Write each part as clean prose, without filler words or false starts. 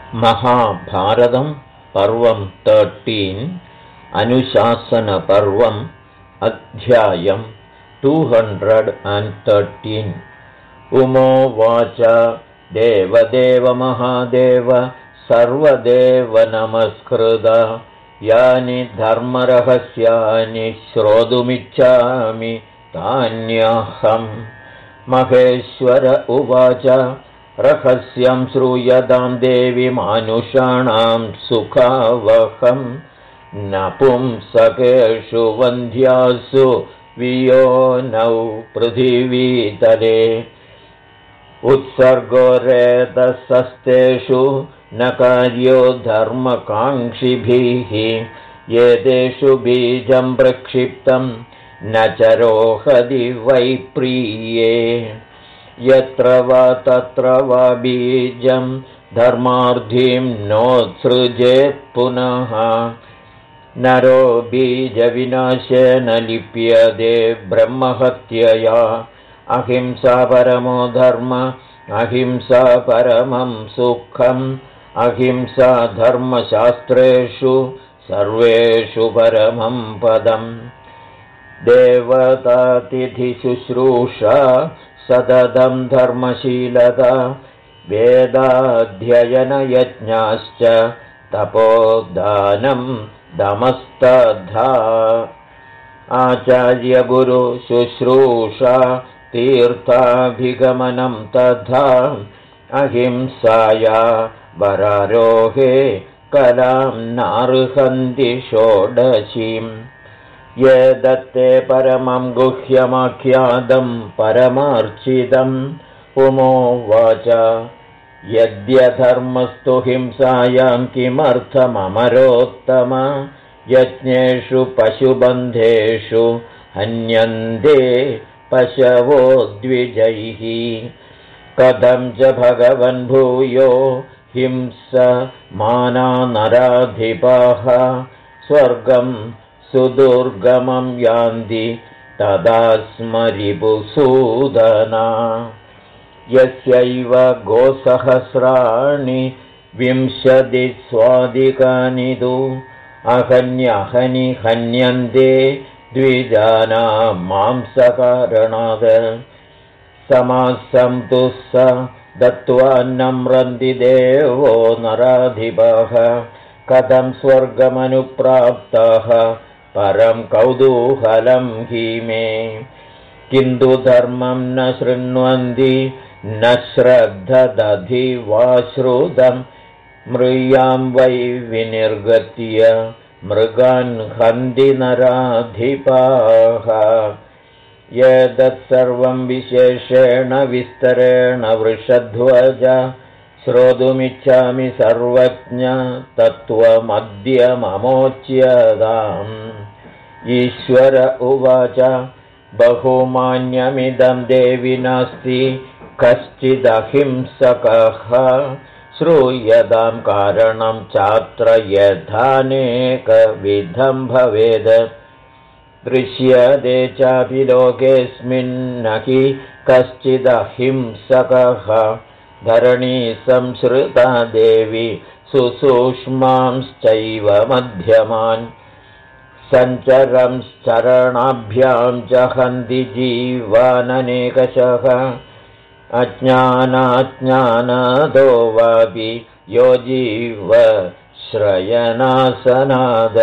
महाभारतं पर्वं 13 अनुशासनपर्वम् अध्यायं 213 उमोवाच देवदेव महादेव सर्वदेव नमस्कृत यानि धर्मरहस्यानि श्रोतुमिच्छामि तान्यहम् महेश्वर उवाच रहस्यं श्रूयतां देवी मानुषाणां सुखावहं नपुंसकेषु वन्ध्यासु वियोनौ पृथिवीतले उत्सर्गो रेतसस्तेषु न कार्यो धर्मकाङ्क्षिभिः एतेषु बीजं प्रक्षिप्तं न च रोहति वै प्रिये यत्र वा तत्र वा बीजं धर्मार्थिं नोत्सृजेत् पुनः नरो बीजविनाशेन लिप्यते ब्रह्महत्यया अहिंसा परमो धर्म अहिंसा परमं सुखम् अहिंसा धर्मशास्त्रेषु सर्वेषु परमं पदम् देवतातिथिशुश्रूषा सततं धर्मशीलता वेदाध्ययनयज्ञाश्च तपोदानं दमस्तथा आचार्यगुरुशुश्रूषा तीर्थाभिगमनं तथा अहिंसाया वरारोहे कलां नार्हन्ति षोडशीम् ये दत्ते परमं गुह्यमाख्यातं परमार्चितम् उमोवाच यद्यधर्मस्तु हिंसायां किमर्थममरोत्तम यज्ञेषु पशुबन्धेषु हन्यन्ते पशवो द्विजैः कथं च भगवन् भूयो हिंसमाना नराधिपाः स्वर्गं सुदुर्गमं यान्ति तदा स्मरिपुसूदना यस्यैव गोसहस्राणि 20 स्वादिकानि तु अहन्यहनि हन्यन्ते द्विजानां मांसकारणात् समासं तु स दत्त्वा नम्रन्ति देवो नराधिपः कथं स्वर्गमनुप्राप्तः परं कौतूहलं हि मे किन्तु धर्मं न शृण्वन्ति न श्रद्धदधि वा श्रुतं मृयां वै विनिर्गत्य मृगान् हन्ति नराधिपाः एतत्सर्वं विशेषेण विस्तरेण वृषध्वज श्रोतुमिच्छामि सर्वज्ञ तत्त्वमद्य ममोच्यताम् ईश्वर उवाच बहुमान्यमिदं देवि नास्ति कश्चिदहिंसकः श्रूयतां कारणं चात्र यथानेकविधं भवेद् दृश्यते चापि लोकेऽस्मिन्न हि कश्चिदहिंसकः धरणी संसृता देवी सुसूक्ष्मांश्चैव मध्यमान् सञ्चरंश्चरणाभ्यां च हन्ति जीवाननेकशः अज्ञानाज्ञानादो वापि यो जीव श्रयणासनाद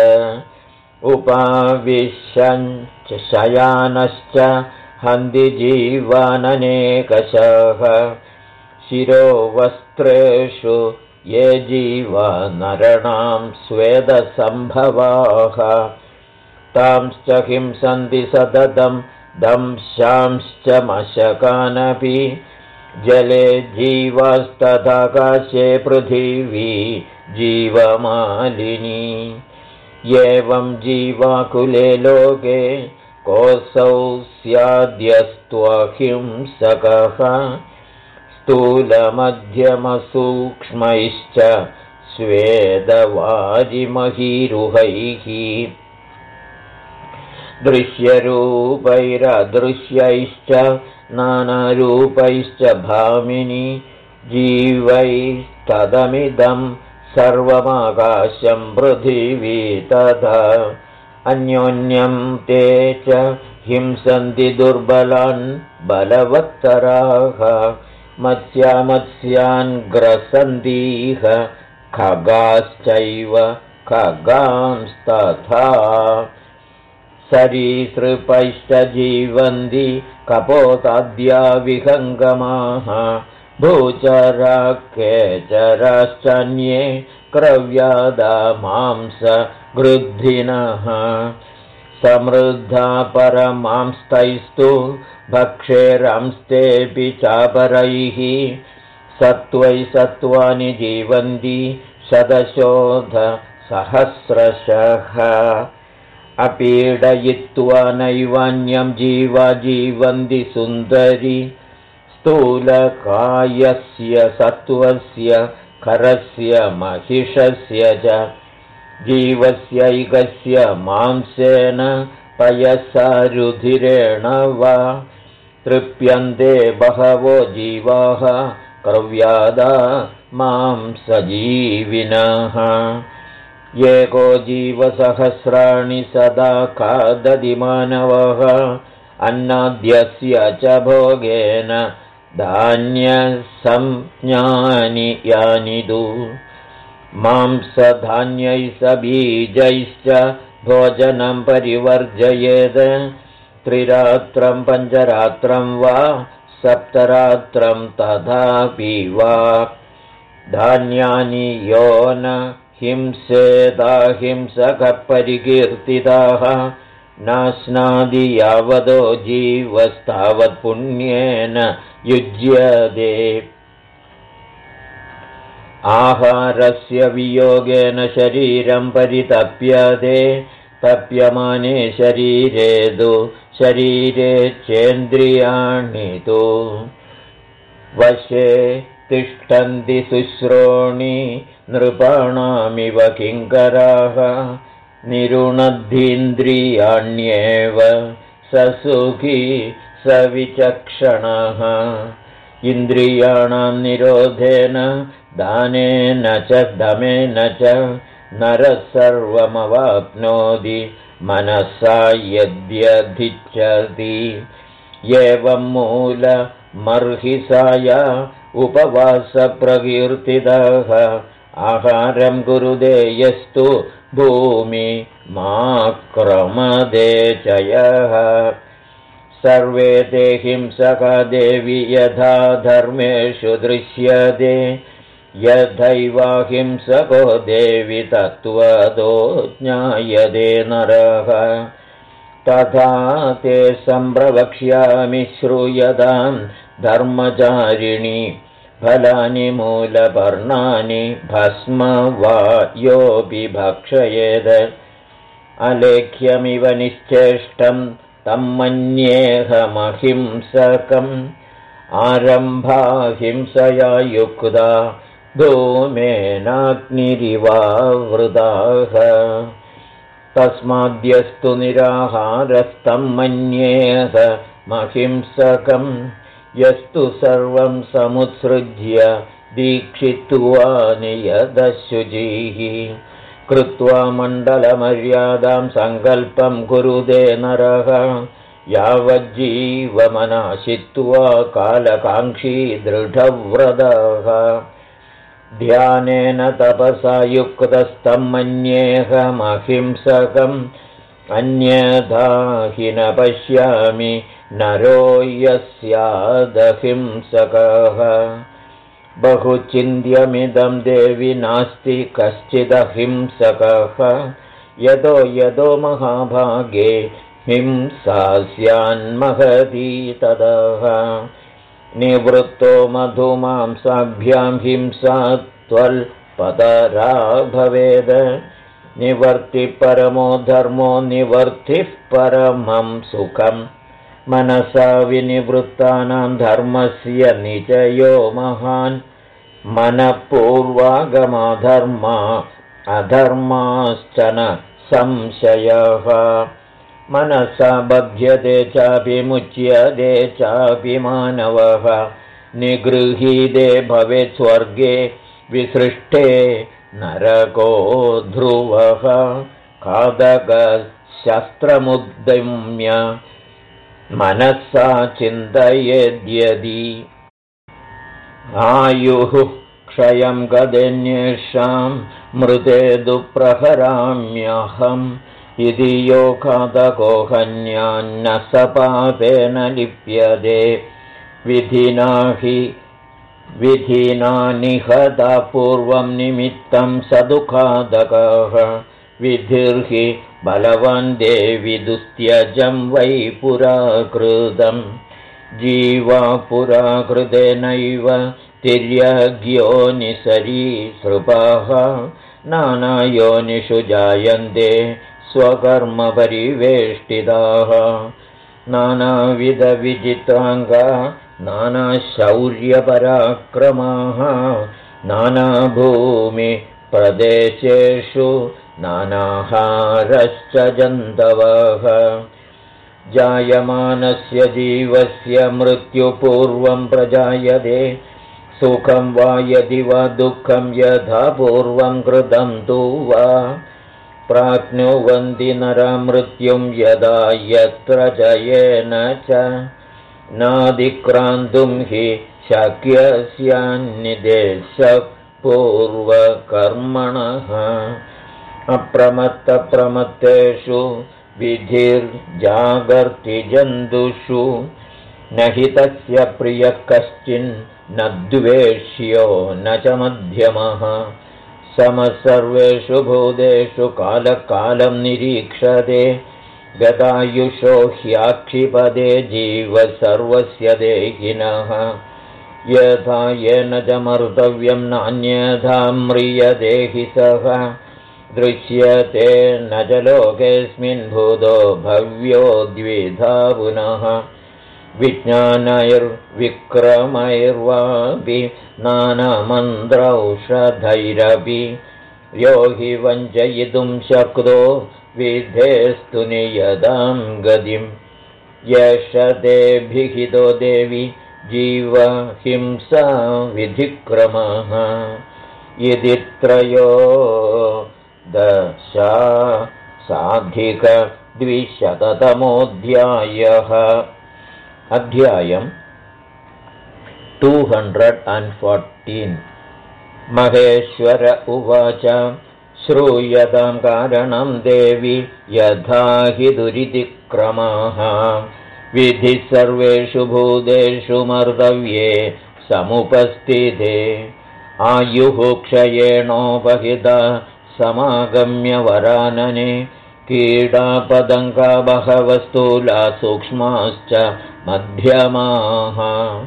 उपाविशञ्च शयानश्च हन्ति जीवाननेकशः शिरोवस्त्रेषु ये जीवा नरणां स्वेदसम्भवाः तांश्च हिंसन्ति सततं दंशांश्च मशकानपि जले जीवास्तथाकाशे पृथिवी जीवमालिनी एवं जीवाकुले लोके कोऽसौ स्याद्यस्त्वहिंसकः स्थूलमध्यमसूक्ष्मैश्च स्वेदवाजिमहीरुहैः दृश्यरूपैरदृश्यैश्च नानारूपैश्च भामिनी जीवैः तदमिदं सर्वमाकाशं पृथिवी तथा अन्योन्यं ते च हिंसन्ति दुर्बलान् बलवत्तराः मत्स्यान् ग्रसन्तीह खगाश्चैव खगांस्तथा सरीसृपैश्च जीवन्ति कपोताद्या विहङ्गमाः भूचरा केचराश्चान्ये क्रव्यादा मांसगृद्धिनः समृद्धा परमांस्तैस्तु भक्षेरंस्तेऽपि चापरैः सत्त्वै सत्त्वानि जीवन्ति शतशोधसहस्रशः अपीडयित्वा नैवान्यं जीवा जीवन्ति सुन्दरी स्थूलकायस्य सत्त्वस्य खरस्य महिषस्य च जीवस्यैकस्य मांसेन पयसा रुधिरेण वा तृप्यन्ते बहवो जीवाः क्रव्यादा मांसजीविनः एको जीवसहस्राणि सदा खादति मानवः अन्नाद्यस्य च भोगेन धान्यसंज्ञानि यानि तु मांसधान्यैः बीजैश्च भोजनं परिवर्जयेत् त्रिरात्रं पञ्चरात्रं वा सप्तरात्रं तथापि वा धान्यानि यो न हिंसेदाहिंसकः परिकीर्तिताः नाश्नादि यावदो जीवस्तावत् पुण्येन युज्यते आहारस्य वियोगेन शरीरं परितप्यते तप्यमाने शरीरे तु शरीरे चेन्द्रियाणि तु वशे तिष्ठन्ति शुश्रोणि नृपाणामिव किङ्कराः निरुणद्धीन्द्रियाण्येव स सुखी स विचक्षणः इन्द्रियाणां निरोधेन दानेन च दमेन च नरः सर्वमवाप्नोति मनसा यद्यधिच्छति एवं मूलमर्हिसाय उपवासप्रकीर्तितः आहारं कुरुते यस्तु भूमि माक्रमदे च यः सर्वे ते हिंसका देवी यथा धर्मेषु दृश्यते यथैवाहिंसको देवी तत्त्वतो ज्ञायते नरः तथा ते सम्प्रवक्ष्यामि श्रूयतां धर्मचारिणि फलानि मूलपर्णानि भस्म वा योऽपि भक्षयेत् अलेख्यमिव निश्चेष्टं तं मन्येऽहमहिंसकम् आरम्भाहिंसया युक्ता धूमेनाग्निरिवावृताः तस्माद्यस्तु निराहारस्तं मन्येऽहमहिंसकम् यस्तु सर्वं समुत्सृज्य दीक्षित्वा नियतशुचिः कृत्वा मण्डलमर्यादां सङ्कल्पं कुरुते नरः यावज्जीवमनाशित्वा कालकाङ्क्षी दृढव्रतः ध्यानेन तपसा युक्तस्तं मन्येऽहमहिंसकम् अन्यथा हि न पश्यामि नरो यस्यादहिंसकः बहुचिन्त्यमिदं देवि नास्ति कश्चिदहिंसकः यतो महाभागे हिंसा स्यान्महती ततः निवृत्तो मधुमांसाभ्यां हिंसा त्वल्पतरा भवेद निवर्तिः परमो धर्मो निवर्तिः परमं सुखम् मनसा विनिवृत्तानां धर्मस्य निचयो महान् मनःपूर्वागमाधर्मा अधर्माश्च न संशयः मनसा बध्यते चापि मुच्यते चापि मानवः निगृहीते भवेत् स्वर्गे विसृष्टे नरको ध्रुवः खादकशस्त्रमुद्यम्य मनसा चिन्तयेद्यदि आयुः क्षयं गदेन्येषां मृते दुःप्रहराम्यहम् इति यो खादको हन्यान्न स पापेन लिप्यते विधिना निहता पूर्वं निमित्तं स दुःखादकः विधिर्हि बलवान् देवि दुस्त्यजं वै पुराकृतं जीवा पुराकृतेनैव तिर्यग्योनिसरीसृपाः नानायोनिषु जायन्ते स्वकर्मपरिवेष्टिताः नानाविधविचित्राङ्गा नानाशौर्यपराक्रमाः नानाभूमिप्रदेशेषु नानाहारश्च जन्तवः जायमानस्य जीवस्य मृत्युपूर्वं प्रजायते सुखं वा यदि वा दुःखं यथा पूर्वं कृतं तु वा प्राप्नुवन्ति नरा मृत्युं यदा यत्र जयेन च नादिक्रान्तुं हि शक्यस्यान्निदेशः पूर्वकर्मणः अप्रमत्तप्रमत्तेषु विधिर्जागर्ति जन्तुषु न हि तस्य प्रियः कश्चिन्न द्वेष्यो न च मध्यमः समसर्वेषु भूतेषु कालकालं निरीक्षते गतायुषो ह्याक्षिपदे जीव सर्वस्य देहिनः यथा येन च मर्तव्यं नान्यथा म्रियते हि सः दृश्यते न च लोकेऽस्मिन् भूतो भव्यो द्विधा पुनः विज्ञानैर्विक्रमैर्वापि नानामन्त्रौषधैरपि यो हि वञ्चयितुं शक्तो विधेस्तु नियतां गतिं यश ते भिहितो देवि जीवहिंसा विधिक्रमः इति त्रयोदशाधिकद्विशततमोऽध्यायः अध्यायम् 214 महेश्वर उवाच श्रूयतां कारणं देवि यथा हि दुरितिक्रमः विधिः सर्वेषु भूतेषु मर्तव्ये समुपस्थिते आयुः क्षयेणोपहिता समागम्य वरानने कीटापतङ्गा बहवः स्थूला सूक्ष्माश्च मध्यमाः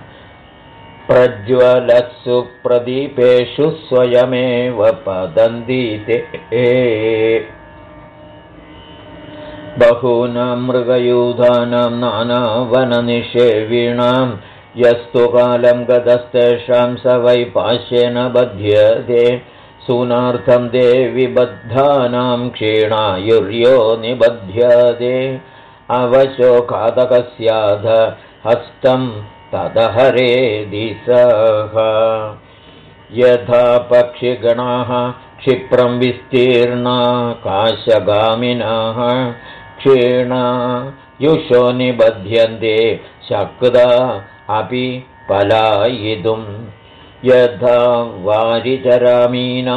प्रज्वलत्सु प्रदीपेषु स्वयमेव पतन्ति ते बहूनां मृगयूधानां नानावननिषेविणां यस्तु कालं गतस्तेषां स वै पाश्येन बध्यते सूनार्थं देवि बद्धानां क्षीणायुर्यो निबध्यते अवशोकादकस्याध हस्तं तदहरेदि सः यथा पक्षिगणाः क्षिप्रं विस्तीर्णा काशगामिनः क्षीणायुषो निबध्यन्ते शक्ता अपि पलायितुं यथा वारिचरामीना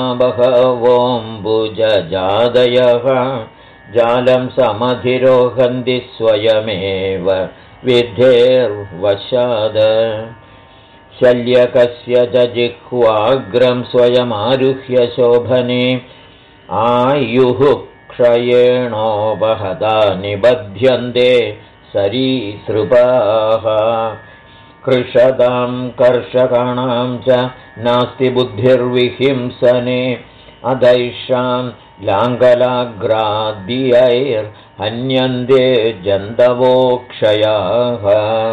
बहवोऽम्बुजजादयः जालं समधिरोहन्ति स्वयमेव विधेर्वशाद शल्यकस्य च जिह्वाग्रं स्वयमारुह्य शोभने आयुः क्षयेणोपहता निबध्यन्ते सरीसृपाः कृषतां कर्षकाणां च नास्ति बुद्धिर्विहिंसने अधैषां लाङ्गलाग्राद्यैर्हन्यन्ते जन्तवोक्षयाः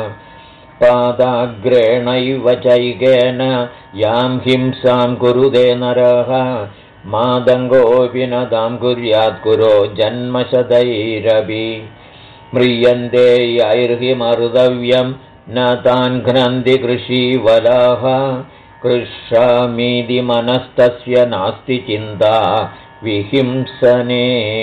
पादाग्रेणैव चैकेन यां हिंसां कुरुते नरः मादङ्गोऽपि न तां कुर्यात् कुरो जन्मशतैरपि म्रियन्ते यैर्हि मर्तव्यं न तान् घ्नन्ति कृषीवलाः कृष्यामीति मनस्तस्य नास्ति चिन्ता विहिंसने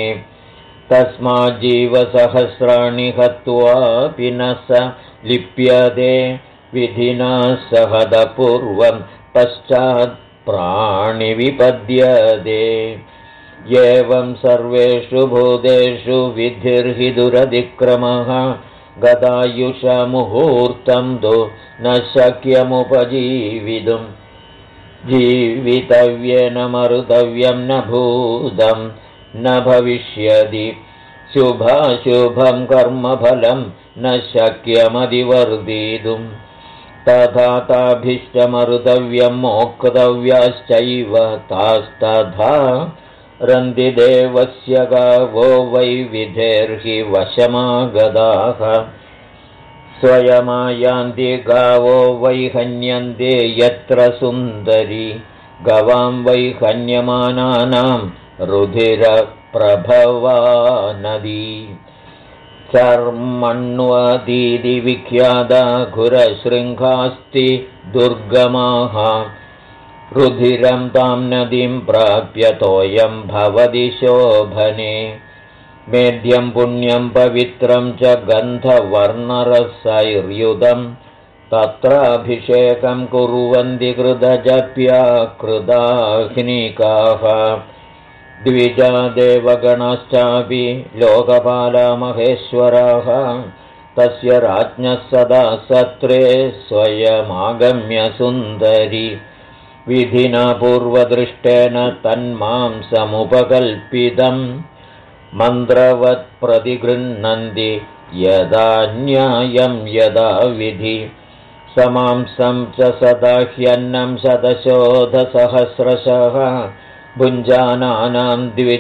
तस्माज्जीवसहस्राणि हत्वापि न स लिप्यते विधिना सहदपूर्वं पश्चात् प्राणिविपद्यते एवं सर्वेषु भूतेषु विधिर्हि दुरतिक्रमः गदायुषमुहूर्तं तु न शक्यमुपजीवितुं जीवितव्येन मरुतव्यं न भूतं न भविष्यति शुभाशुभं कर्मफलं न शक्यमधिवर्तितुं तथा ताभिष्टमरुतव्यं मोक्तव्याश्चैव तास्तथा रन्तिदेवस्य गावो वै विधेर्हि वशमागताः स्वयमायान्ति गावो वै हन्यन्ते यत्र सुन्दरी गवां वै हन्यमानानां रुधिरप्रभवा नदी चर्मण्वतीति विख्याता घुरशृङ्गास्ति दुर्गमाः रुधिरं तां नदीं प्राप्य तोयं भवति शोभने मेध्यं पुण्यं पवित्रं च गन्धवर्णरसैर्युतं तत्राभिषेकं कुर्वन्ति कृतजप्या कृताह्निकाः द्विजा देवगणश्चापि लोकपाला महेश्वराः तस्य राज्ञः सदा सत्रे स्वयमागम्य सुन्दरी विधिना पूर्वदृष्टेन तन्मांसमुपकल्पितं मन्त्रवत् प्रतिगृह्णन्ति यदा न्यायं यदा विधि समांसं च सदा ह्यन्नं शतशोधसहस्रशः भुञ्जानानां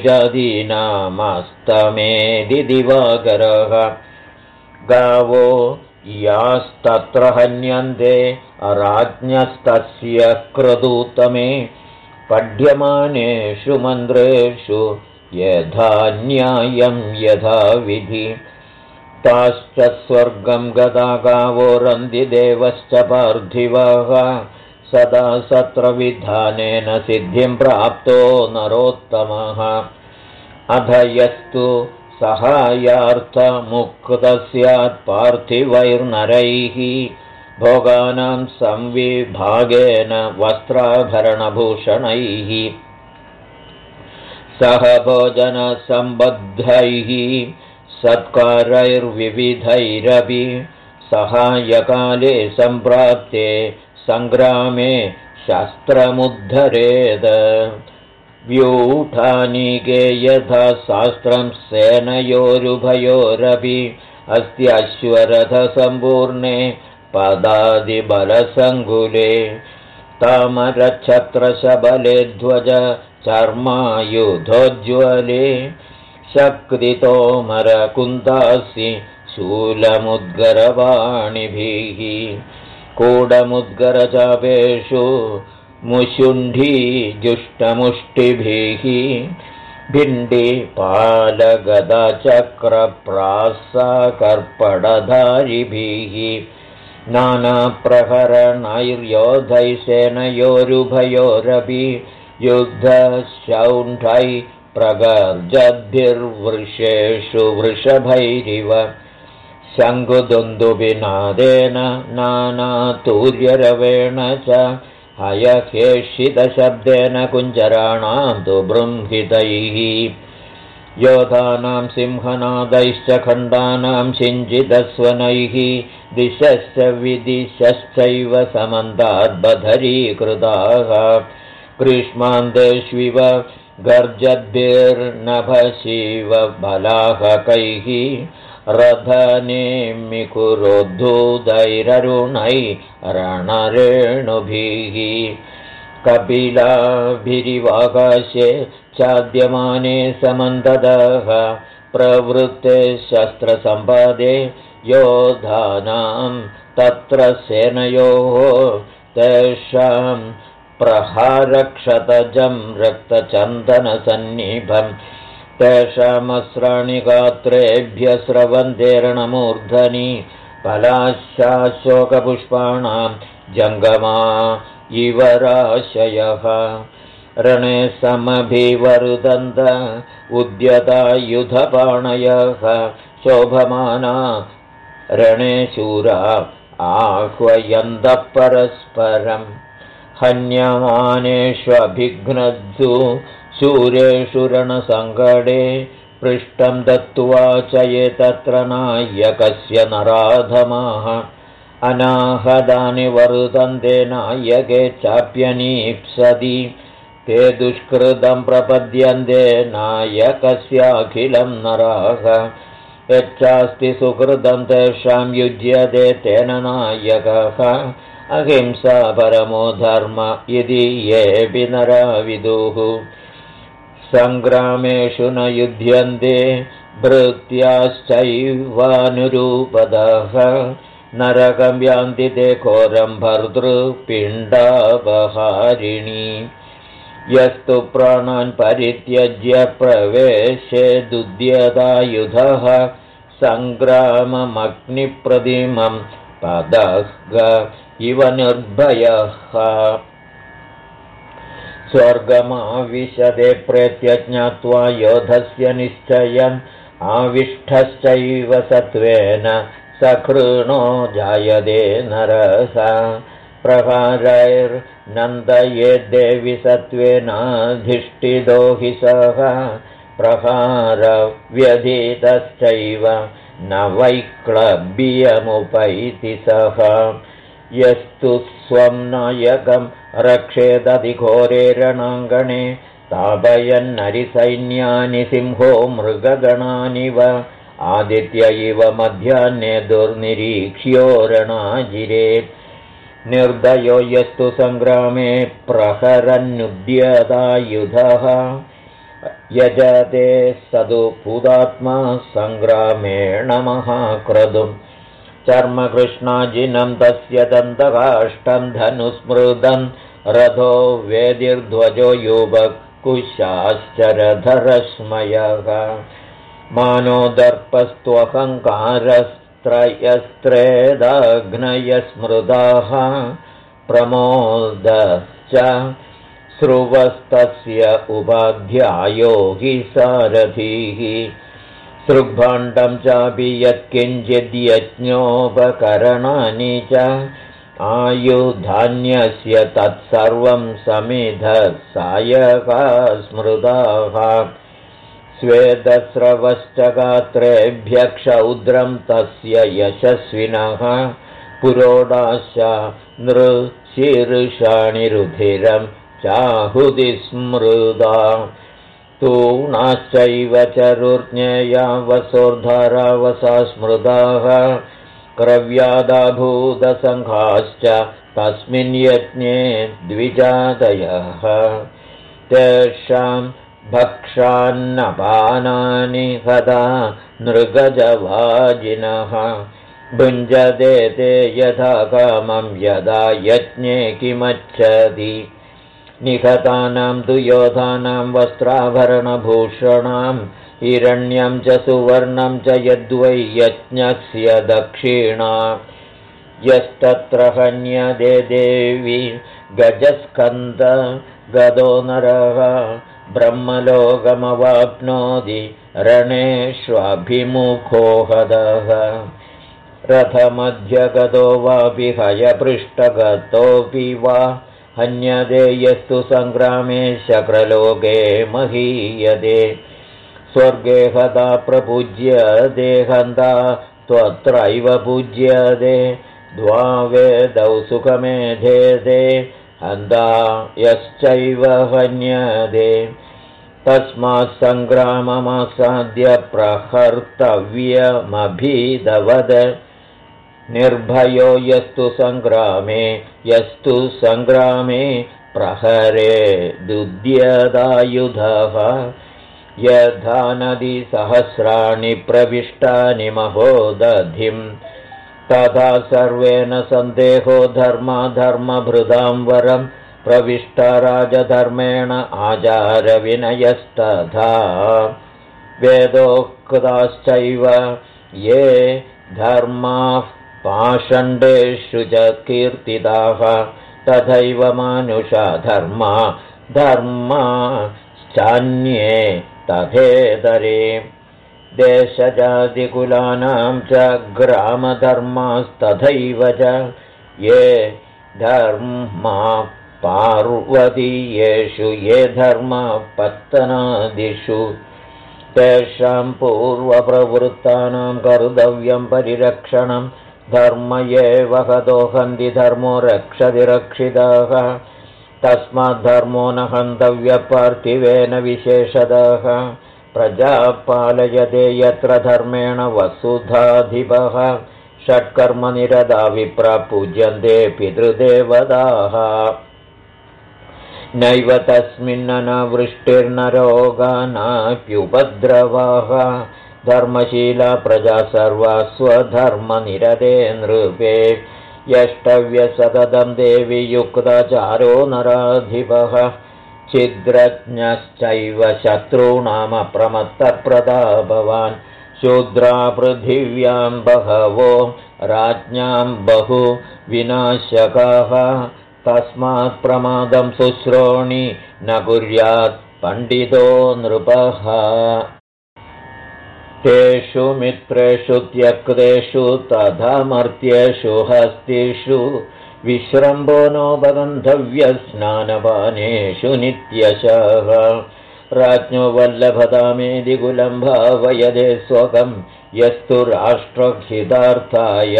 द्विजादीनामस्तमेदि दिवाकरः गावो यास्तत्र हन्यन्ते राज्ञस्तस्य क्रतूतमे पठ्यमानेषु मन्त्रेषु यथा न्यायं यथा विधि ताश्च स्वर्गं गता गावो रन्ति देवश्च पार्थिवः सदा सत्रविधानेन सिद्धिं प्राप्तो नरोत्तमः अध यस्तु सहायार्थमुक्तः स्यात् पार्थिवैर्नरैः भोगानां संविभागेन वस्त्राभरणभूषणैः सह भोजनसम्बद्धैः सत्कारैर्विविधैरपि सहायकाले सम्प्राप्ते सङ्ग्रामे शस्त्रमुद्धरेद व्यूठानिके यथा शास्त्रं सेनयोरुभयोरपि अस्त्यश्वरथसम्पूर्णे पदादिबलसङ्कुले तामरच्छत्रशबले ध्वज चर्मायुधोज्ज्वले शक्तितोमरकुन्दासि शूलमुद्गरवाणिभिः कूडमुद्गरचापेषु मुशुण्ढीजुष्टमुष्टिभिः भिण्डिपालगदचक्रप्रासाकर्पणधारिभिः नानाप्रहरणैर्योधैसेनयोरुभयोरपि युद्धशौण्ठै प्रगर्जद्भिर्वृषेषु वृषभैरिव शङ्कुदुन्दुभिनादेन नानातूर्यरवेण च हयकेषितशब्देन कुञ्जराणां तु बृंहितैः योधानां सिंहनादैश्च खण्डानां सिञ्जितस्वनैः दिशश्च विदिशश्चैव समन्ताद्बधरीकृताः ग्रीष्मान्तेष्विव गर्जद्भिर्नभशिव बलाहकैः रथनेमिकुरोद्धूतैररुणैरणरेणुभिः कपिलाभिरिवाकाशे चाद्यमाने समन्ततः प्रवृत्ते शस्त्रसम्पादे योधानां तत्र सेनयोः तेषां प्रहारक्षतजं रक्तचन्दनसन्निभं तेषामस्राणि गात्रेभ्य स्रवन्तेर्णमूर्धनि फलाशाशोकपुष्पाणां जङ्गमा इव राशयः रणे समभिवर्धन्त उद्यतायुधपाणयः शोभमाना रणे शूरा आह्वयन्तः परस्परम् हन्यमानेष्वभिघ्नत्सु शूरेषु रणसङ्कटे पृष्ठं दत्त्वा च ये तत्र नायकस्य नराधमाः अनाहदानि वर्धन्ते नायके चाप्यनीप्सति ते दुष्कृतं प्रपद्यन्ते नायकस्याखिलं नराः यच्चास्ति सुकृतं तेषां युज्यते तेन नायकः अहिंसा परमो धर्म इति येऽपि नरा विदुः सङ्ग्रामेषु न युध्यन्ते भृत्याश्चैवानुरूपदः नरकं यान्ति ते घोरं भर्तृपिण्डापहारिणी यस्तु प्राणान् परित्यज्य प्रवेशेदुद्यतायुधः सङ्ग्राममग्निप्रतिमं पदः इव निर्भयः स्वर्गमाविशदे प्रेत्य ज्ञात्वा योधस्य निश्चयम् आविष्ठश्चैव सत्त्वेन सकृणो जायते नरः प्रहारैर्नन्दयेद्देवि सत्त्वेनाधिष्ठितो हि सः प्रहारव्यधितश्चैव न वैक्लव्यमुपैति सः यस्तु स्वं नायकं रक्षेदधिघोरे रणाङ्गणे तापयन्नरिसैन्यानि सिंहो मृगगणानिव आदित्य इव मध्याह्ने दुर्निरीक्ष्यो रणाजिरे निर्दयो यस्तु सङ्ग्रामे प्रहरन्नुद्यतायुधः यजते सदु पुदात्मा सङ्ग्रामेण महाक्रतुम् चर्मकृष्णाजिनं तस्य दन्तकाष्ठं धनुस्मृदं रथो वेदिर्ध्वजो युवकुशाश्चरधरश्मयः मानो दर्पस्त्वहङ्कारस्त्रयस्त्रेदाग्नयस्मृदाः प्रमोदश्च स्रुवस्तस्य उपाध्यायो हि सारथिः सृग्भाण्डं चापि यत्किञ्चिद्यज्ञोपकरणानि च आयुधान्यस्य तत्सर्वं समिधः सायका स्मृताः स्वेदस्रवश्च गात्रेभ्यः क्षौद्रं तस्य यशस्विनः पुरोडाश्च नृशीर्षाणि रुधिरं चाहुतिस्मृदा तूणाश्चैव चरुर्ज्ञेया वसोर्धारावसा स्मृताः क्रव्यादाभूतसङ्घाश्च तस्मिन् यज्ञे द्विजातयः तेषां भक्षान्नपानानि हदा नृगजवाजिनः भुञ्जते ते यथा कामं यदा यज्ञे किमच्छति निहतानां तु योधानां वस्त्राभरणभूषणां हिरण्यं च सुवर्णं च यद्वै यज्ञस्य दक्षिणा यस्तत्र हन्यते देवी गजस्कन्द गदो नरः ब्रह्मलोकमवाप्नोति रणेष्वभिमुखो हदः रथमध्यगतो वापि हयपृष्ठगतोऽपि वा हन्यते यस्तु सङ्ग्रामे शक्रलोके महीयते स्वर्गे हता प्रपूज्यते हन्ता त्वत्रैव पूज्यते द्वावेदौ सुखमेधेते हन्ता यश्चैव हन्यते तस्मात् सङ्ग्राममासाद्य प्रहर्तव्यमभिदवद निर्भयो यस्तु सङ्ग्रामे प्रहरे दुद्यदायुधः यथा नदीसहस्राणि प्रविष्टानि महोदधिं तथा सर्वेण सन्देहो धर्माधर्मभृदां वरं प्रविष्टा राजधर्मेण आचारविनयस्तथा वेदोक्ताश्चैव ये धर्माः पाषण्डेषु च कीर्तिताः तथैव मानुषा धर्मा धर्माश्चान्ये तथेतरे देशजातिकुलानां च ग्रामधर्मास्तथैव च ये धर्मा पार्वतीयेषु ये धर्मा पत्तनादिषु तेषां पूर्वप्रवृत्तानां कर्तव्यं परिरक्षणं धर्म एव हतो हन्ति धर्मो रक्षति रक्षिताः तस्माद्धर्मो न हन्तव्यः पार्थिवेन विशेषतः प्रजापालयते यत्र धर्मेण वसुधाधिपः षट्कर्मनिरता विप्रा पूज्यन्ते पितृदेवताः नैव तस्मिन्नवृष्टिर्न रोगा नाप्युपद्रवाः धर्मशीला प्रजा सर्वा स्वधर्मनिरते नृपे यष्टव्यसततं देवी युक्ताचारो नराधिपः छिद्रज्ञश्चैव शत्रूणामप्रमत्तप्रतापवान् शूद्रा पृथिव्यां बहवो राज्ञां बहु विनाशकाः तस्मात् प्रमादं शुश्रोणि न कुर्यात् पण्डितो नृपः तेषु मित्रेषु त्यक्तेषु तथा मर्त्येषु हस्तिषु विश्रम्भो नोपगन्धव्यस्नानपानेषु नित्यशः राज्ञो वल्लभतामेदि कुलं भावयदे स्वकं यस्तु राष्ट्रहितार्थाय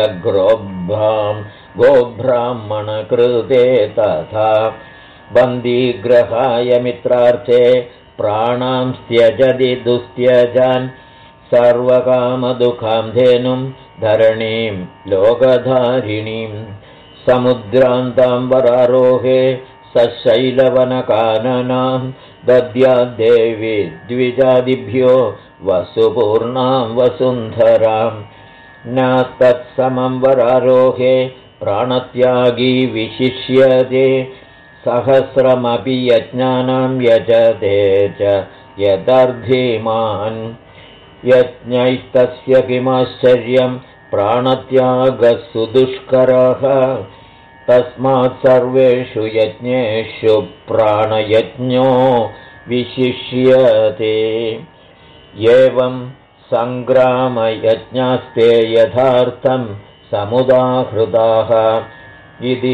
गोब्राह्मणकृते तथा बन्दीग्रहाय मित्रार्थे प्राणां त्यजति दुस्त्यजान् सर्वकामदुःखां धेनुं धरणीं लोकधारिणीं समुद्रान्तां वरारोहे सशैलवनकाननां दद्याद्देवी द्विजादिभ्यो वसुपूर्णां वसुन्धरां न तत्समं वरारोहे प्राणत्यागी विशिष्यते सहस्रमपि यज्ञानां यजते च यदर्धिमान् यज्ञैस्तस्य किमाश्चर्यं प्राणत्यागः सुदुष्करः तस्मात् सर्वेषु यज्ञेषु प्राणयज्ञो विशिष्यते एवं सङ्ग्रामयज्ञास्ते यथार्थं समुदाहृताः इति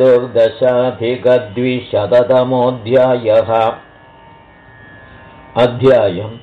14,200 अध्यायम्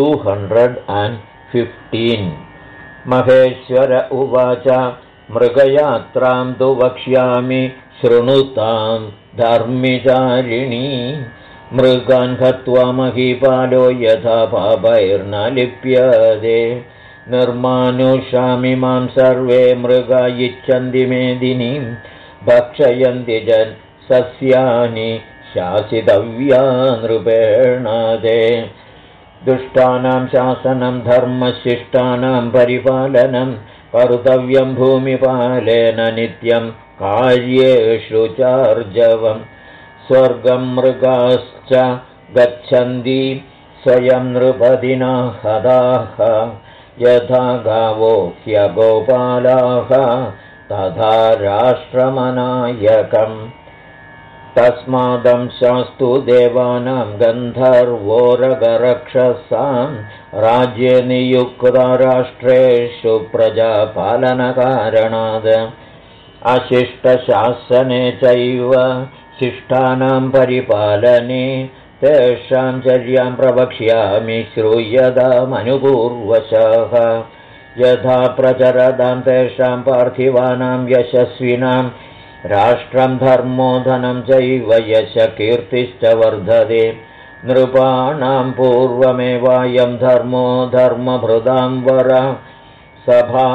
215 महेश्वर उवाच मृगयात्रां तु वक्ष्यामि शृणुतां धर्मिचारिणी मृगान् हत्वा महीपालो यथा पापैर्न लिप्यते निर्मानुषामिमां सर्वे मृगा इच्छन्ति मेदिनीं भक्षयन्ति च सस्यानि शासितव्या नृपेण ते दुष्टानां शासनं धर्मशिष्टानां परिपालनं कर्तव्यं भूमिपालेन नित्यं कार्येषु चार्जवं स्वर्गं मृगाश्च गच्छन्ति स्वयं नृपतिना हताः यथा गावो ह्यगोपालाः तथा राष्ट्रमनायकम् तस्मादंशास्तु देवानां गन्धर्वोरगरक्षसां राज्ये नियुक्ता राष्ट्रेषु प्रजापालनकारणात् अशिष्टशासने चैव शिष्टानां परिपालने तेषां चर्यां प्रवक्ष्यामि श्रूयतामनुपूर्वशः यथा प्रचरतां तेषां पार्थिवानां यशस्विनां राष्ट्रं धर्मो धनं चैव यशकीर्तिश्च वर्धते नृपाणां पूर्वमेवायं धर्मो धर्मभृदां वर सभा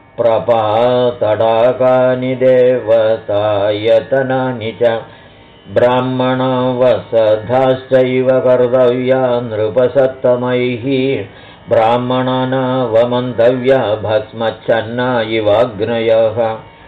प्रपातडाकानि देवतायतनानि च ब्राह्मणा वसधाश्चैव कर्तव्या नृपसत्तमैः ब्राह्मणानावमन्तव्या भस्मच्छन्ना इवाग्नयः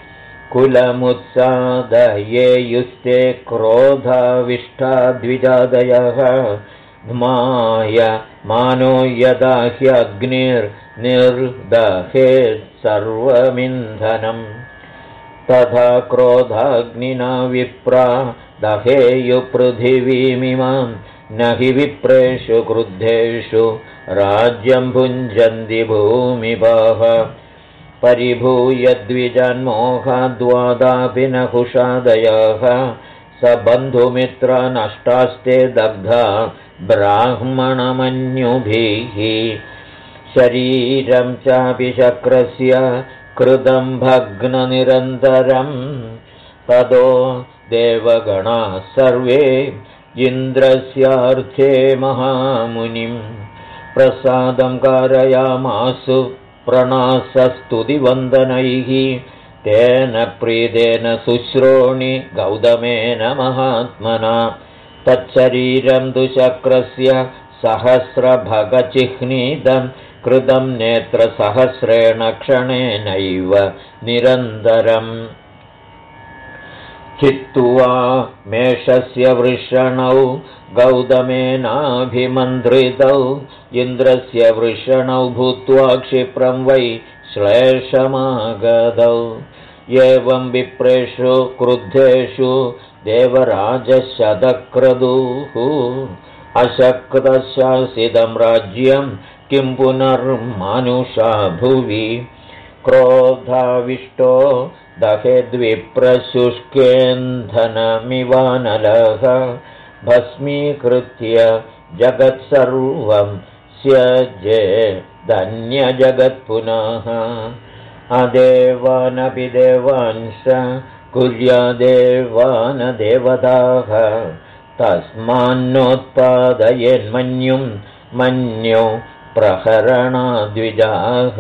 कुलमुत्सादयेयुस्ते क्रोधाविष्टा द्विजादयः ध्माय मानो यदा ह्यग्निर्निर्दहेत् सर्वमिन्धनम् तथा क्रोधाग्निना विप्रा दहेयुपृथिवीमिमां न हि विप्रेषु क्रुद्धेषु राज्यं भुञ्जन्ति भूमिपाः परिभूय द्विजन्मोहाद्वादापि न कुशादयः स बन्धुमित्र नष्टास्ते दग्धा ब्राह्मणमन्युभिः शरीरं चापि शक्रस्य कृतं भग्ननिरन्तरं ततो देवगणाः सर्वे इन्द्रस्यार्थे महामुनिं प्रसादं कारयामासु प्रणासस्तुतिवन्दनैः तेन प्रीतेन शुश्रोणि गौतमेन महात्मना तच्छरीरं तु शक्रस्य सहस्रभगचिह्नितं कृतं नेत्रसहस्रेण क्षणेनैव निरन्तरम् चित्वा मेषस्य वृषणौ गौतमेनाभिमन्त्रितौ इन्द्रस्य वृषणौ भूत्वा क्षिप्रं वै श्लेषमागतौ एवं विप्रेषु क्रुद्धेषु देवराजशतक्रतुः अशक्तशासितं राज्यं किं पुनर्मानुषा भुवि क्रोधाविष्टो दहेद्विप्रशुष्केन्धनमिवानलः भस्मीकृत्य जगत्सर्वं स्यजे धन्यजगत्पुनः अदेवानपि देवांश कुर्यादेवान देवताः तस्मान्नोत्पादयेन्मन्युं मन्यो प्रहरणाद्विजाः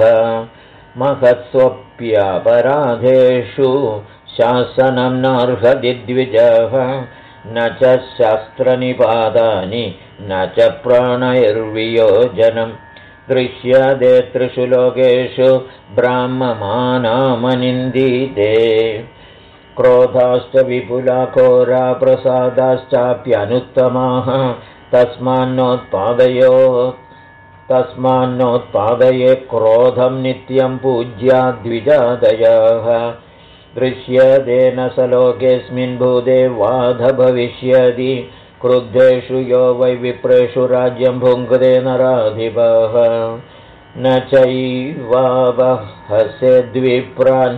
महत्स्वप्यपराधेषु शासनं नार्हति द्विजः न च शास्त्रनिपातानि न च प्राणैर्वियोजनं दृश्यते त्रिषु लोकेषु ब्राह्ममानामनिन्दीते क्रोधाश्च विपुला घोरा प्रसादाश्चाप्यनुत्तमाः तस्मान्नोत्पादये क्रोधं नित्यं पूज्या द्विजादयः दृश्यते न स लोकेऽस्मिन् भूते वाध भविष्यति क्रुद्धेषु यो वै विप्रेषु राज्यं भुङ्क्ते नराधिपः न चैवावहसे द्विप्रान्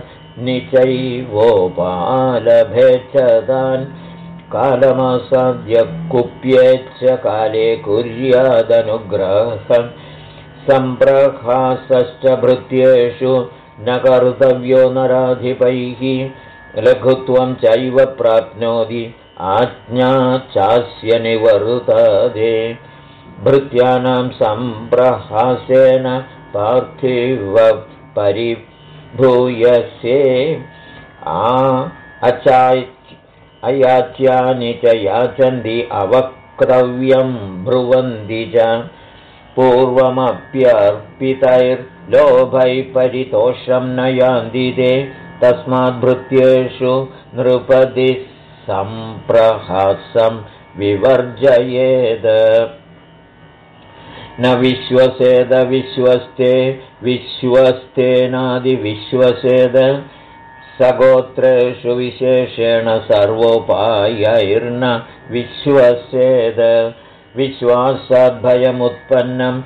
निचैवोपालभेच्छतान् कालमासाद्य कुप्येच्च काले कुर्यादनुग्रहः सम्प्रहासश्च भृत्येषु न कर्तव्यो नराधिपैः लघुत्वं चैव प्राप्नोति आज्ञा चास्य निवर्तते भृत्यानां सम्प्रहासेन पार्थिव परिभूयसे अयाच्यानि च याचन्ति अवक्तव्यं ब्रुवन्ति च पूर्वमप्यर्पितैर्लोभैः परितोषं न यान्ति ते तस्माद्भृत्येषु नृपति सम्प्रहासं विवर्जयेत् न विश्वसेद विश्वस्ते विश्वस्तेनादिविश्वसेद सगोत्रेषु विशेषेण सर्वोपायैर्न विश्वसेद विश्वासाद्भयमुत्पन्नं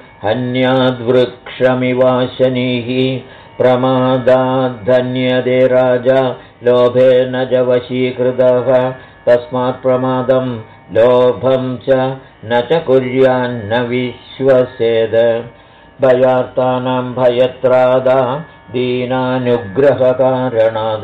हन्याद्वृक्षमिवाशनिः प्रमादाद्धन्यते राजा लोभेन च वशीकृतः तस्मात् प्रमादं लोभं च न च कुर्यान्न विश्वसेद भयार्तानां भयत्रादा दीनानुग्रहकारणाद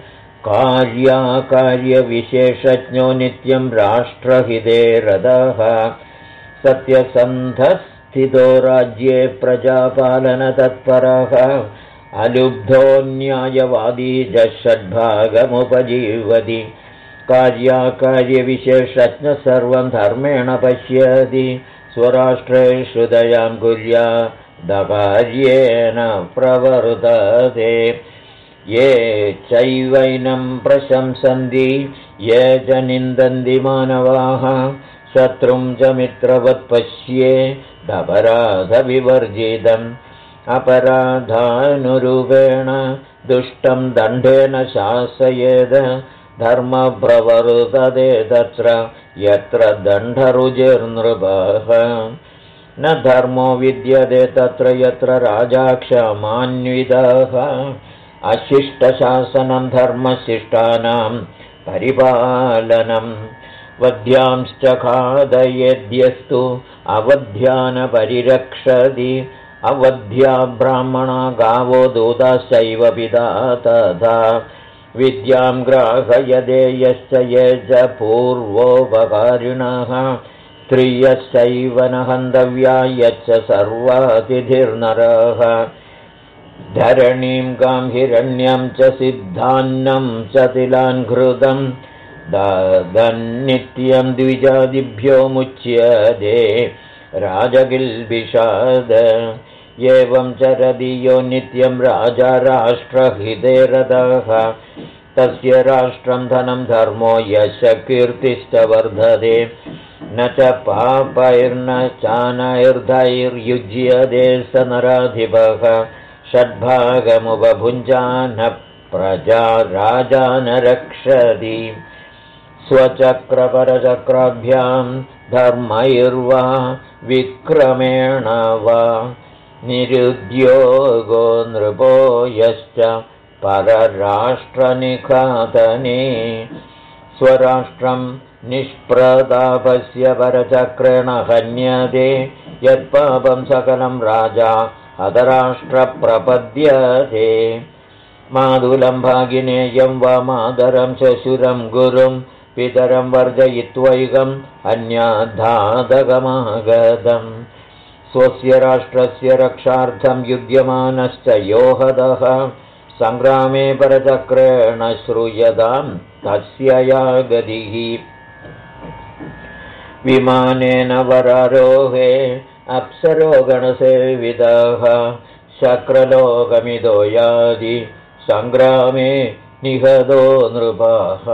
कार्याकार्यविशेषज्ञो नित्यं राष्ट्रहिते रतः सत्यसन्धस्थितो राज्ये प्रजापालनतत्परः अलुब्धो न्यायवादी च षड्भागमुपजीवति कार्याकार्यविशेषज्ञ सर्वं धर्मेण पश्यति स्वराष्ट्रेषु दयां कुर्यादकार्येण प्रवर्तते ये चैवैनं प्रशंसन्ति ये च निन्दन्ति मानवाः शत्रुं च मित्रवत् पश्ये अपराधविवर्जितम् अपराधानुरूपेण दुष्टं दण्डेन शासयेद धर्मप्रवर्तते तत्र यत्र दण्डरुचिर्नृपः न धर्मो विद्यते तत्र यत्र राजा क्षमान्वितः अशिष्टशासनं धर्मशिष्टानां परिपालनं वध्यांश्च खादयेद्यस्तु अवध्यानपरिरक्षति अवध्या ब्राह्मणा गावो दूताश्चैव पिता तथा विद्यां ग्राहयते यश्च ये च पूर्वोपकारिणः स्त्रियश्चैव न हन्तव्या यच्च सर्वातिथिर्नरः धरणीं गां हिरण्यं च सिद्धान्नं च तिलान् घृतं ददन्नित्यं द्विजादिभ्यो मुच्यते राजगिल्बिषाद एवं चरति यो नित्यं राजा राष्ट्रहिते रतः तस्य राष्ट्रं धनं धर्मो यश कीर्तिश्च वर्धते न च पापैर्न चानैर्धैर्युज्यते स नराधिपः षड्भागमुपभुञ्जान प्रजा राजा न रक्षति स्वचक्रपरचक्राभ्यां धर्मैर्वा विक्रमेण वा निरुद्योगो नृपो यश्च परराष्ट्रनिखातने स्वराष्ट्रं निष्प्रतापस्य परचक्रेण हन्यते यत्पापं सकलं राजा अधराष्ट्रप्रपद्यते मातुलं भागिनेयं वा मातरं शशुरं गुरुं पितरं वर्जयित्वैकम् अन्याद्धातकमागतम् स्वस्य राष्ट्रस्य रक्षार्थं युध्यमानश्च योहदः सङ्ग्रामे परचक्रेण श्रूयतां तस्य या गतिः विमानेन वरारोहे अप्सरो गणसेवितः शक्रलोकमिदो यादि सङ्ग्रामे निहतो नृपः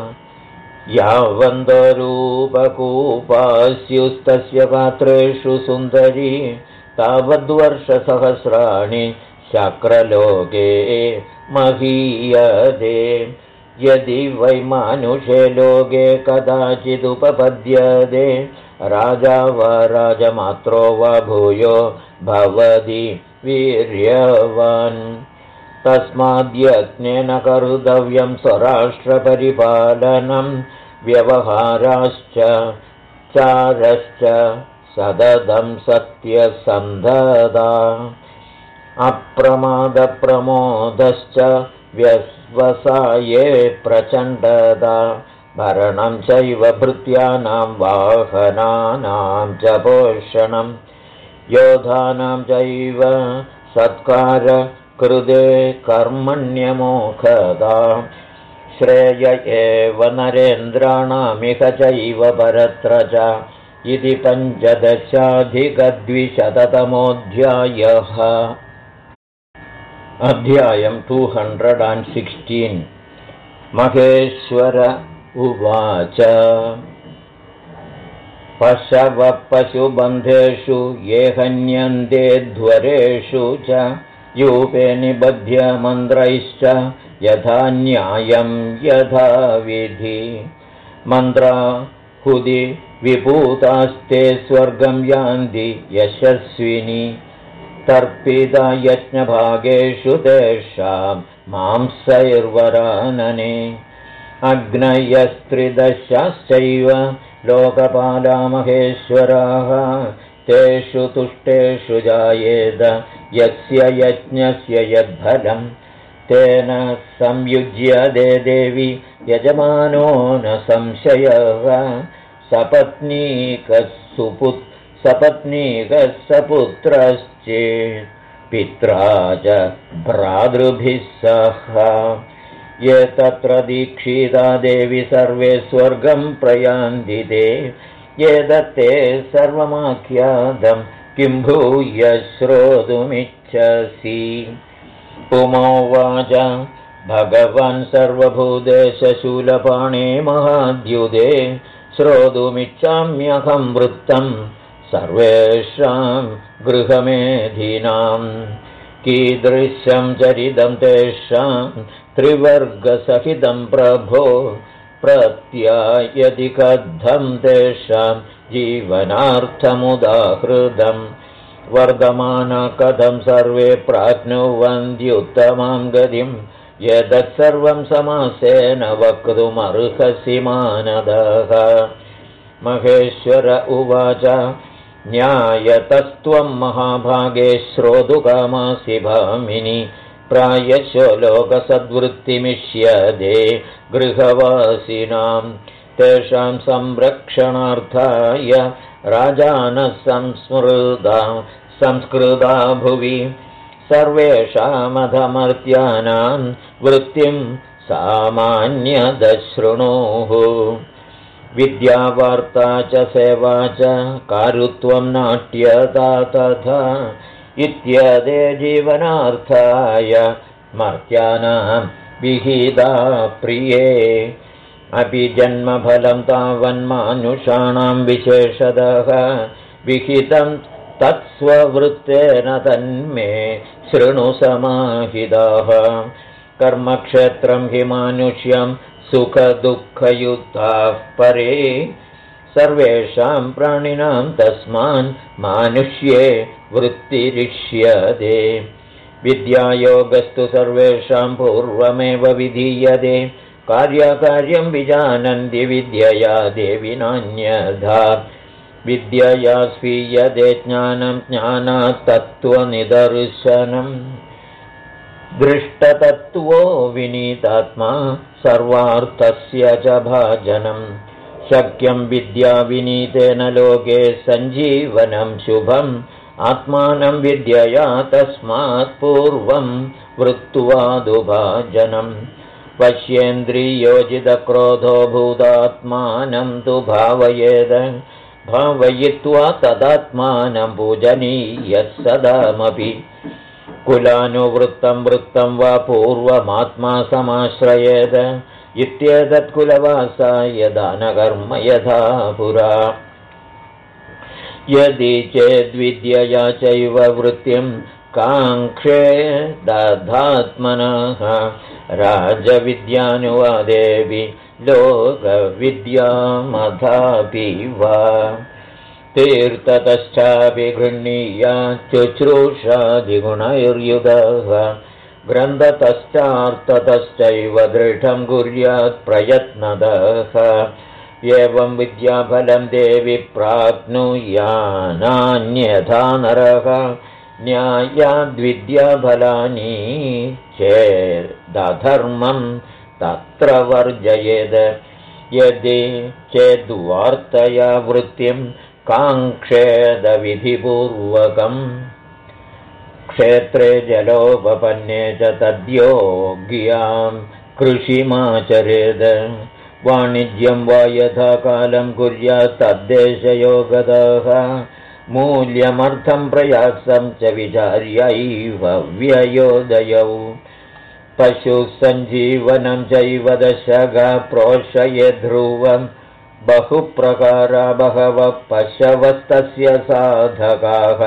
यावन्तरूपकूपास्युस्तस्य पात्रेषु सुन्दरी तावद्वर्षसहस्राणि शक्रलोके महीयते यदि वै मानुषे लोके कदाचिदुपपद्यते राजा वा राजमात्रो वा भूयो भवति वीर्यवान् तस्माद्यत्नेन कर्तव्यं स्वराष्ट्रपरिपालनं व्यवहाराश्च चारश्च सततं सत्यसन्धता अप्रमादप्रमोदश्च व्यवसाये प्रचण्डता भरणं चैव भृत्यानां वाहनानां च पोषणं योधानां चैव सत्कार कृते कर्मण्यमोक्षदा श्रेय एव नरेन्द्राणामिह चैव परत्र च इति 15,200 अध्यायं 216 महेश्वर उवाच पशवः पशुबन्धेषु ये हन्यन्ते ध्वरेषु च यूपे निबध्य मन्त्रैश्च यथा न्यायं यथा विधि मन्त्राहुति विभूतास्ते स्वर्गं यान्ति यशस्विनी तर्पिता यज्ञभागेषु तेषां मांसैर्वरानने अग्नयस्त्रिदशाश्चैव लोकपाला महेश्वराः तेषु तुष्टेषु जायेत यस्य यज्ञस्य यद्फलं तेन संयुज्यते देवी यजमानो न संशयः सपत्नीकः सपुत्रश्चेत् पित्रा च भ्रातृभिः सह ये तत्र दीक्षिता देवी सर्वे स्वर्गं प्रयान्ति ते ये दत्ते सर्वमाख्यातं किं भूय श्रोतुमिच्छसि पुमोवाच भगवान् सर्वभूतेशशूलपाणे महाद्युते कीदृशं चरितं तेषां त्रिवर्गसहितं प्रभो प्रत्यायति कथं तेषां जीवनार्थमुदाहृतम् वर्धमान कथं सर्वे प्राप्नुवन्त्युत्तमां गतिं यदत्सर्वं समासेन वक्तुमर्हसि मानदः महेश्वर उवाच न्यायतस्त्वं महाभागे श्रोतुकामासि भामिनि प्रायशो लोकसद्वृत्तिमिष्यते गृहवासिनां तेषां संरक्षणार्थाय राजानः संस्कृता भुवि सर्वेषामधमर्त्यानां वृत्तिं सामान्यदशृणुः विद्यावार्ता च सेवा च कारुत्वं नाट्यता तथा इत्यदे जीवनार्थाय मर्त्यानां विहिता प्रिये अपि जन्मफलं तावन्मानुषाणां विशेषतः विहितं तत्स्ववृत्तेन तन्मे शृणु समाहिताः कर्मक्षेत्रं हि मानुष्यं सुखदुःखयुक्ताः परे सर्वेषां प्राणिनां तस्मान् मानुष्ये वृत्तिरिष्यते विद्यायोगस्तु सर्वेषां पूर्वमेव विधीयते कार्यकार्यं विजानन्ति विद्यया देवि नान्यथा विद्यया स्वीयते ज्ञानं ज्ञानात् तत्त्वनिदर्शनम् दृष्टतत्त्वो विनीतात्मा सर्वार्थस्य च भाजनं शक्यं विद्या विनीतेन लोके सञ्जीवनं शुभम् आत्मानं विद्यया तस्मात् पूर्वं वृत्त्वादुभाजनम् पश्येन्द्रियोजितक्रोधो भूतात्मानं तु भावयेद भावयित्वा तदात्मानं पूजनीयः सदामपि कुलानुवृत्तं वृत्तं वा पूर्वमात्मा समाश्रयेद इत्येतत् कुलवासाय दानकर्म यथा पुरा यदि चेद्विद्यया चैव वृत्तिं काङ्क्षे दधात्मनः राजविद्यानुवादेवि लोकविद्यामथापि वा तीर्थतश्चापि गृह्णीया शुश्रूषादिगुणैर्युतः ग्रन्थतश्चार्थतश्चैव दृढं कुर्यात् प्रयत्नतः एवं विद्याफलं देवि प्राप्नुयानान्यथा नरः न्यायाद्विद्याफलानि चेदधर्मं तत्र वर्जयेद यदि चेद्वार्तया वृत्तिं काङ्क्षेदविधिपूर्वकम् क्षेत्रे जलोपपन्ने च तद्योग्यां कृषिमाचरेद वाणिज्यं वा यथा कालं कुर्यात् तद्देशयोगतः मूल्यमर्थं प्रयासं च विचार्यैव व्ययोदयौ पशुसञ्जीवनं चैव दशगा प्रोषयेद्ध्रुवं बहुप्रकारा बहवः पशवस्तस्य साधकाः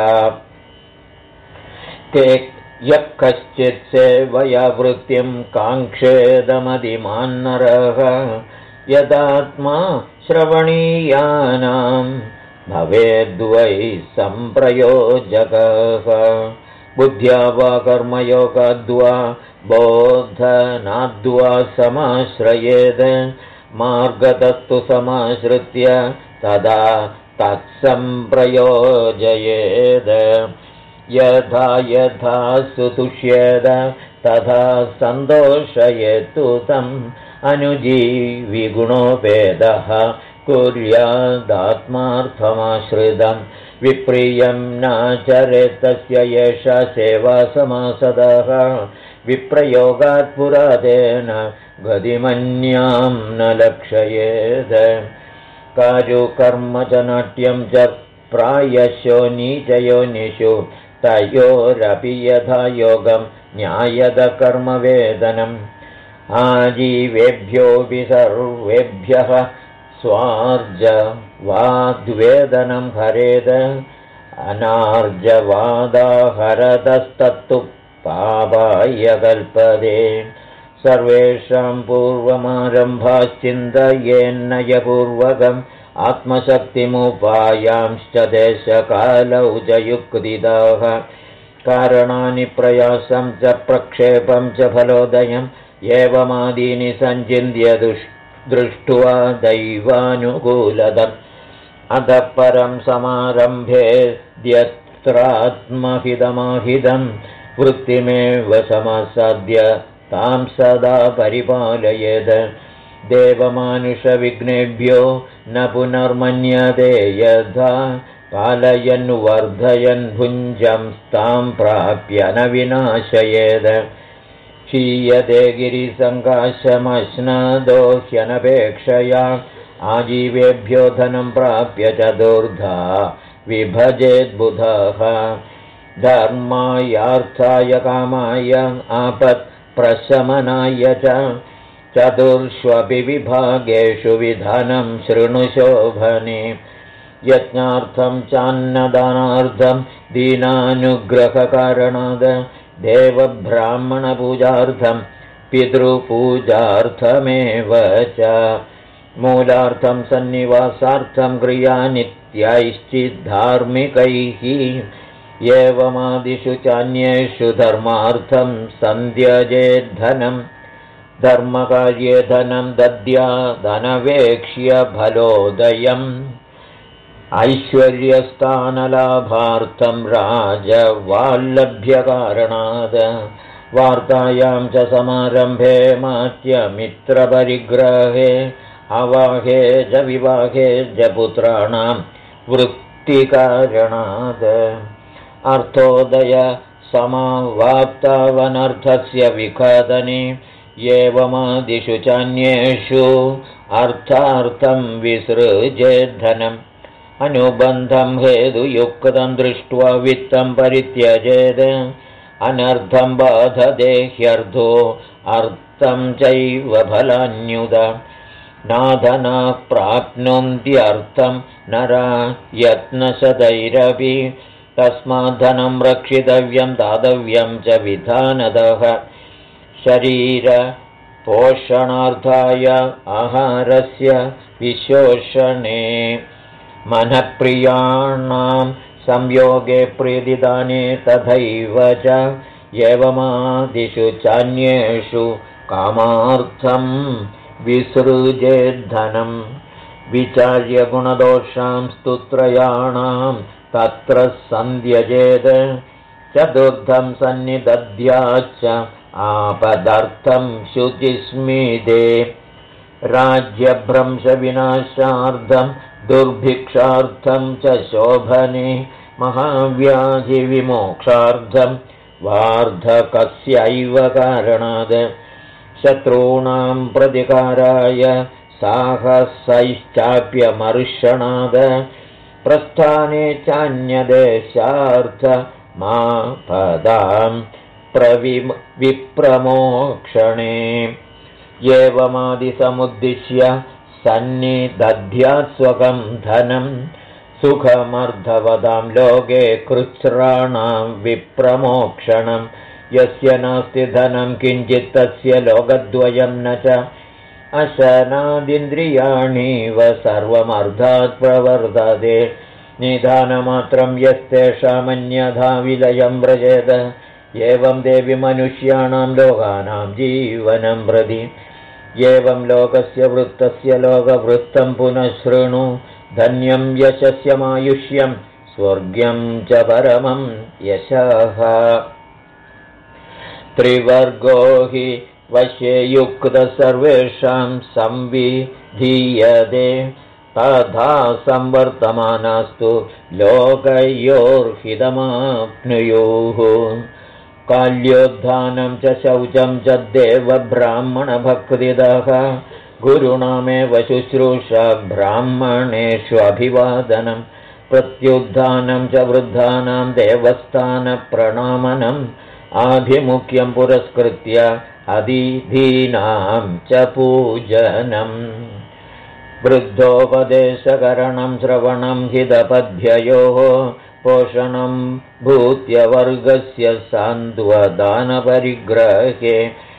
ते यः कश्चित् सेवया वृत्तिं काङ्क्षेदमतिमान्नरः यदात्मा श्रवणीयानां भवेद्वै सम्प्रयोजकः बुद्ध्या वा कर्मयोगाद्वा बोधनाद्वा समाश्रयेद मार्गतस्तु समाश्रित्य तदा तत्सम्प्रयोजयेद यथा यथा सुतुष्येद तथा सन्तोषयेतु तम् अनुजीविगुणोपेदः कुर्यादात्मार्थमाश्रितं विप्रियं नाचरेत् तस्य एषा सेवा समासदः विप्रयोगात् पुरातेन गतिमन्यां न लक्षयेत् कारुकर्म च नाट्यं च प्रायशो नीचयोनिषु तयोरपि यथा योगं न्यायदकर्मवेदनम् आजीवेभ्योऽपि सर्वेभ्यः स्वार्जवाद्वेदनं हरेद अनार्जवादाहरतस्तत्तु पापाय कल्पते सर्वेषां पूर्वमारम्भाश्चिन्तयेन्नयपूर्वकम् आत्मशक्तिमुपायांश्च देशकालौ च युक्तिदाः कारणानि प्रयासं च प्रक्षेपं च फलोदयम् एवमादीनि सञ्चिन्त्य दृष्ट्वा दैवानुकूलदम् अतः परं समारम्भेद्यत्रात्महितमाहितं वृत्तिमेव समसद्य तां सदा परिपालयेत् देवमानुषविघ्नेभ्यो न पुनर्मन्यते यथा पालयन् वर्धयन् भुञ्जं तां प्राप्य न विनाशयेत् क्षीयते गिरिसङ्काशमश्नादो ह्यनपेक्षया आजीवेभ्यो धनं प्राप्य चतुर्धा विभजेद्बुधः धर्मायार्थाय कामाय आपत्प्रशमनाय च चतुर्ष्वपि विभागेषु विधानं शृणुशोभने यज्ञार्थं चान्नदानार्थं दीनानुग्रहकारणाद् देवब्राह्मणपूजार्थं पितृपूजार्थमेव च मूलार्थं सन्निवासार्थं क्रियानित्यैश्चिद्धार्मिकैः एवमादिषु चान्येषु धर्मार्थं सन्त्यजेद्धनं धर्मकार्ये धनं दद्यादनवेक्ष्य फलोदयम् ऐश्वर्यस्थानलाभार्थं राजवाल्लभ्यकारणाद् वार्तायां च समारम्भे मात्यमित्रपरिग्रहे अवाहे च विवाहे च पुत्राणां वृत्तिकारणाद् अर्थोदय समावाप्तावनर्थस्य विखदने एवमादिषु चान्येषु अर्थार्थं विसृजेद्धनम् अनुबन्धं हेतुयुक्तं दृष्ट्वा वित्तं परित्यजेत् अनर्थं बाधते ह्यर्थो अर्थं चैव फलान्युत नाधना प्राप्नुन्त्यर्थं नरा यत्नशतैरपि तस्माद्धनं रक्षितव्यं दातव्यं च विधानतः शरीरपोषणार्थाय आहारस्य विशोषणे मनःप्रियाणां संयोगे प्रीतिदाने तथैव च एवमादिषु चान्येषु कामार्थं विसृजेद्धनं विचार्य गुणदोषां स्तुत्रयाणां तत्र सन्ध्यजेत् चतुर्थं सन्निदध्याच्च आपदर्थं शुचिस्मिते राज्यभ्रंशविनाशार्थं दुर्भिक्षार्थं च शोभने महाव्याधिविमोक्षार्थं वार्धकस्यैव कारणात् शत्रूणां प्रतिकाराय साहसैश्चाप्यमर्षणात् प्रस्थाने चान्यदेशार्थ मा पदां विप्रमोक्षणे एवमादिसमुद्दिश्य सन्निदध्यात्स्वकं धनं सुखमर्धवदां लोके कृच्छ्राणां विप्रमोक्षणं यस्य नास्ति धनं किञ्चित् तस्य लोकद्वयं न च अशनादिन्द्रियाणीव सर्वमर्धात् प्रवर्तते निधानमात्रं यस्तेषामन्यथा विलयं व्रजेत एवं देवि मनुष्याणां लोकानां जीवनं प्रति एवं लोकस्य वृत्तस्य लोकवृत्तं पुनः शृणु धन्यं यशस्यमायुष्यं स्वर्ग्यं च परमं यशः त्रिवर्गो हि वश्ये युक्तः सर्वेषां संविधीयते तथा संवर्तमानास्तु लोकयोर्हितमाप्नुयुः काल्योद्धानं च शौचं च देवब्राह्मणभक्तिदः गुरुणामेव शुश्रूषा ब्राह्मणेषु अभिवादनं प्रत्युत्थानं च वृद्धानां देवस्थानप्रणामनम् आभिमुख्यं पुरस्कृत्य अतिथीनां च पूजनम् वृद्धोपदेशकरणं श्रवणं हितपद्भ्ययोः पोषणं भूत्यवर्गस्य सान्त्वदानपरिग्रहे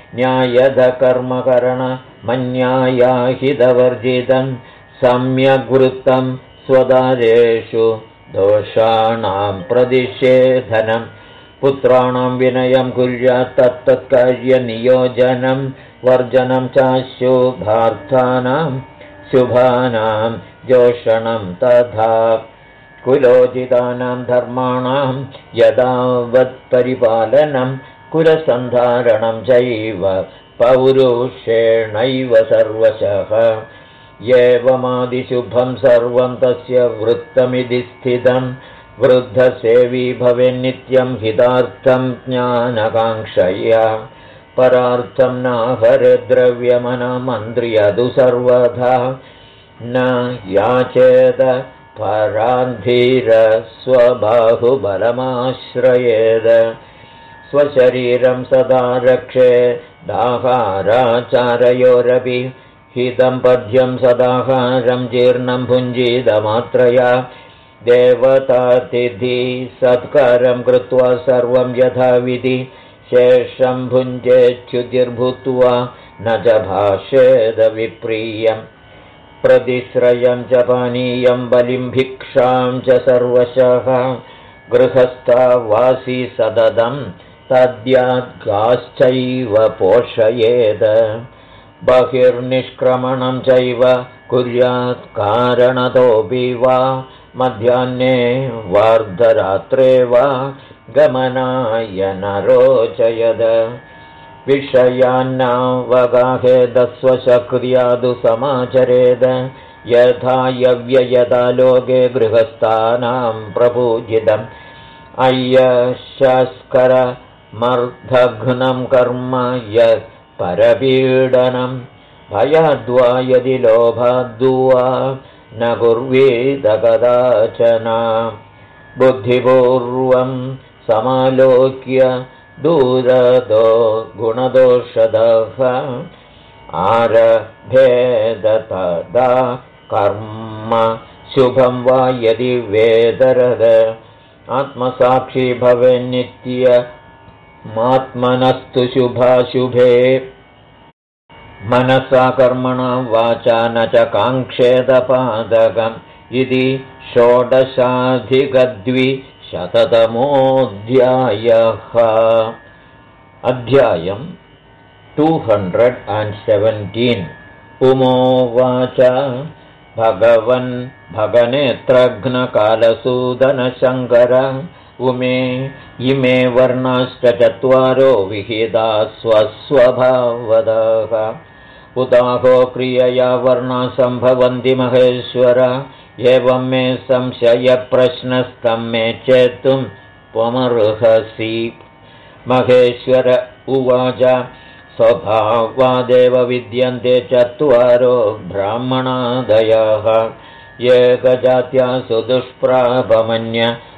न्यायधकर्मकरणमन्यायाहितवर्जितं सम्यग्वृत्तं स्वदारेषु दोषाणां प्रतिषेधनं पुत्राणां विनयं कुर्यात् तत्तत्कार्यनियोजनं वर्जनं चाशुभार्थानां शुभानां जोषणं तथा कुलोचितानां धर्माणां यदावत्परिपालनं कुलसन्धारणं चैव पौरुषेणैव सर्वशः एवमादिशुभं सर्वं तस्य वृत्तमिति स्थितं वृद्धसेवी भवेन्नित्यं हितार्थं ज्ञानकाङ्क्षया परार्थं नाहरे द्रव्यमनमन्त्र्यदु सर्वथा न याचेत परान्धीरस्वबाहुबलमाश्रयेद स्वशरीरं सदा रक्षे दाहाराचारयोरपि हितं पद्यं सदाहारं जीर्णं भुञ्जीतमात्रया देवतातिथि सत्कारं कृत्वा सर्वं यथाविधि शेषं भुञ्जेच्छुतिर्भूत्वा न च भाषेद विप्रियं प्रतिश्रयं च पानीयं बलिं भिक्षां च सर्वशः गृहस्था वासी सततं तद्याद्गाश्चैव पोषयेद बहिर्निष्क्रमणं चैव कुर्यात् कारणतोऽपि वा मध्याह्ने वार्धरात्रे वा गमनाय न रोचयद विषयान्नावगाहेदस्वशक्रियादु समाचरेद यथा यव्ययदा लोके गृहस्थानां प्रपूजितम् अय्यशस्करमर्धघ्नं कर्म यत् परपीडनं भयाद्वा यदि लोभाद्वा न कुर्वीत कदाचन बुद्धिपूर्वं समालोक्य दूरदो गुणदोषदः आरभेद तदा कर्म शुभं वा यदि वेदरद आत्मसाक्षी भवेन्नित्यमात्मनस्तु शुभाशुभे मनसा कर्मणा वाचा न च काङ्क्षेदपादकम् इति 16धिकद्विशततमोऽध्यायः अध्यायम् 217 उमोवाच भगवन् भगनेत्रघ्नकालसूदनशङ्कर उमे इमे वर्णाश्च चत्वारो विहिता स्वस्वभावदः उदाहो क्रियया वर्णा सम्भवन्ति महेश्वर एवं मे संशयप्रश्नस्तं मे चेतुं त्वमर्हसि महेश्वर उवाच स्वभावादेव विद्यन्ते चत्वारो ब्राह्मणादयः एकजात्या सुदुष्प्रापमन्य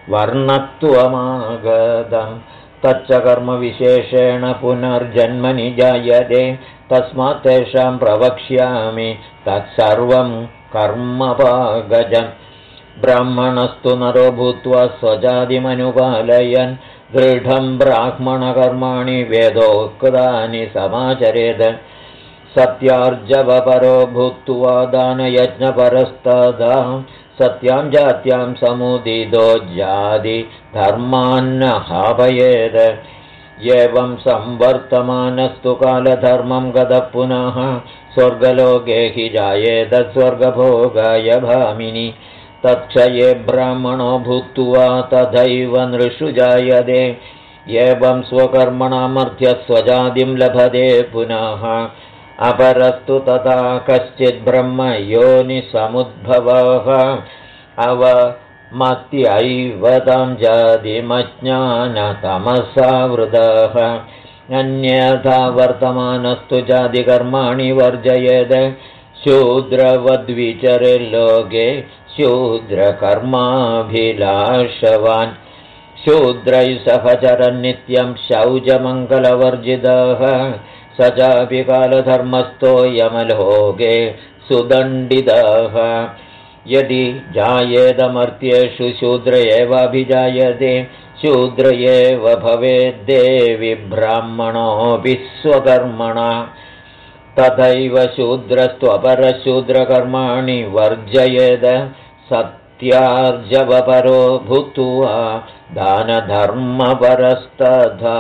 वर्णत्वमागतं तच्च कर्मविशेषेण पुनर्जन्मनि जायते तस्मात् तेषां प्रवक्ष्यामि तत्सर्वं कर्मपागजम् ब्राह्मणस्तु नरो भूत्वा स्वजातिमनुपालयन् दृढं ब्राह्मणकर्माणि वेदोक्तानि समाचरेद सत्यार्जवपरो भूत्वा दानयज्ञपरस्तदा सत्यां जात्यां समुदितो जातिधर्मान्न हावयेद एवं संवर्तमानस्तु कालधर्मं गतः पुनः स्वर्गलोके हि जायेत स्वर्गभोगाय भामिनि तत्क्षये ब्राह्मणो भूत्वा तथैव नृषु जायते एवं स्वकर्मणामर्थ्य स्वजातिं लभते पुनः अपरस्तु तथा कश्चित् ब्रह्म योनिसमुद्भवः अवमत्यैव तां जातिमज्ञानतमसावृतः अन्यथा वर्तमानस्तु जातिकर्माणि वर्जयेद शूद्रवद्विचरे लोके शूद्रकर्माभिलाषवान् शूद्रैः सहचरन् नित्यं शौचमङ्गलवर्जितः स चापि कालधर्मस्थो यमलोके सुदण्डितः यदि जायेदमर्त्येषु शूद्र एवाभिजायते शूद्र एव भवेद्देवि ब्राह्मणोऽपि स्वकर्मणा तथैव शूद्रस्त्वपरशूद्रकर्माणि वर्जयेद सत्यार्जवपरो भूत्वा दानधर्मपरस्तथा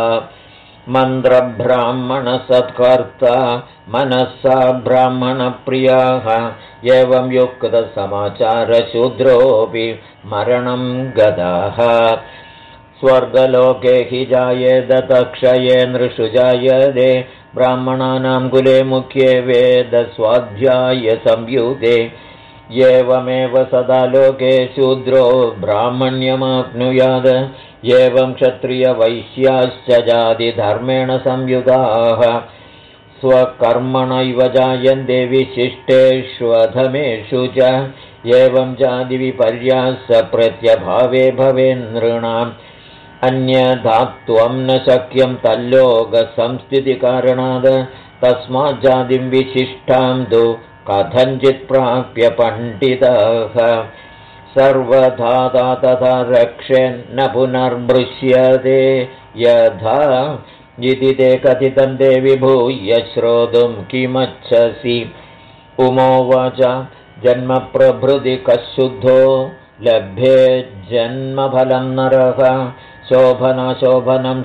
मन्त्रब्राह्मणसत्कर्ता मनसा ब्राह्मणप्रियाः एवं युक्तसमाचारशूद्रोऽपि मरणं गतः स्वर्गलोके हि जायेद तक्षये नृषु जायते ब्राह्मणानां कुले मुख्ये वेदस्वाध्यायसंयुते एवमेव सदा लोके शूद्रो ब्राह्मण्यमाप्नुयात् एवं क्षत्रियवैश्याश्च जातिधर्मेण संयुताः स्वकर्मणैव जायन्ते विशिष्टेष्वधमेषु च एवं जातिविपर्यास प्रत्यभावे भवेन्नृणाम् अन्यधात्वं न शक्यं तल्लोकसंस्थितिकारणात् तस्माज्जातिं विशिष्टां तु कथञ्चित् प्राप्य पण्डितः सर्वधा तथा रक्षेन्न पुनर्मृश्यते यथा इति ते कथितं ते विभूय श्रोतुं किमच्छसि उमोवाच जन्मप्रभृति कशुद्धो लभ्ये जन्मफलं नरः शोभनाशोभनं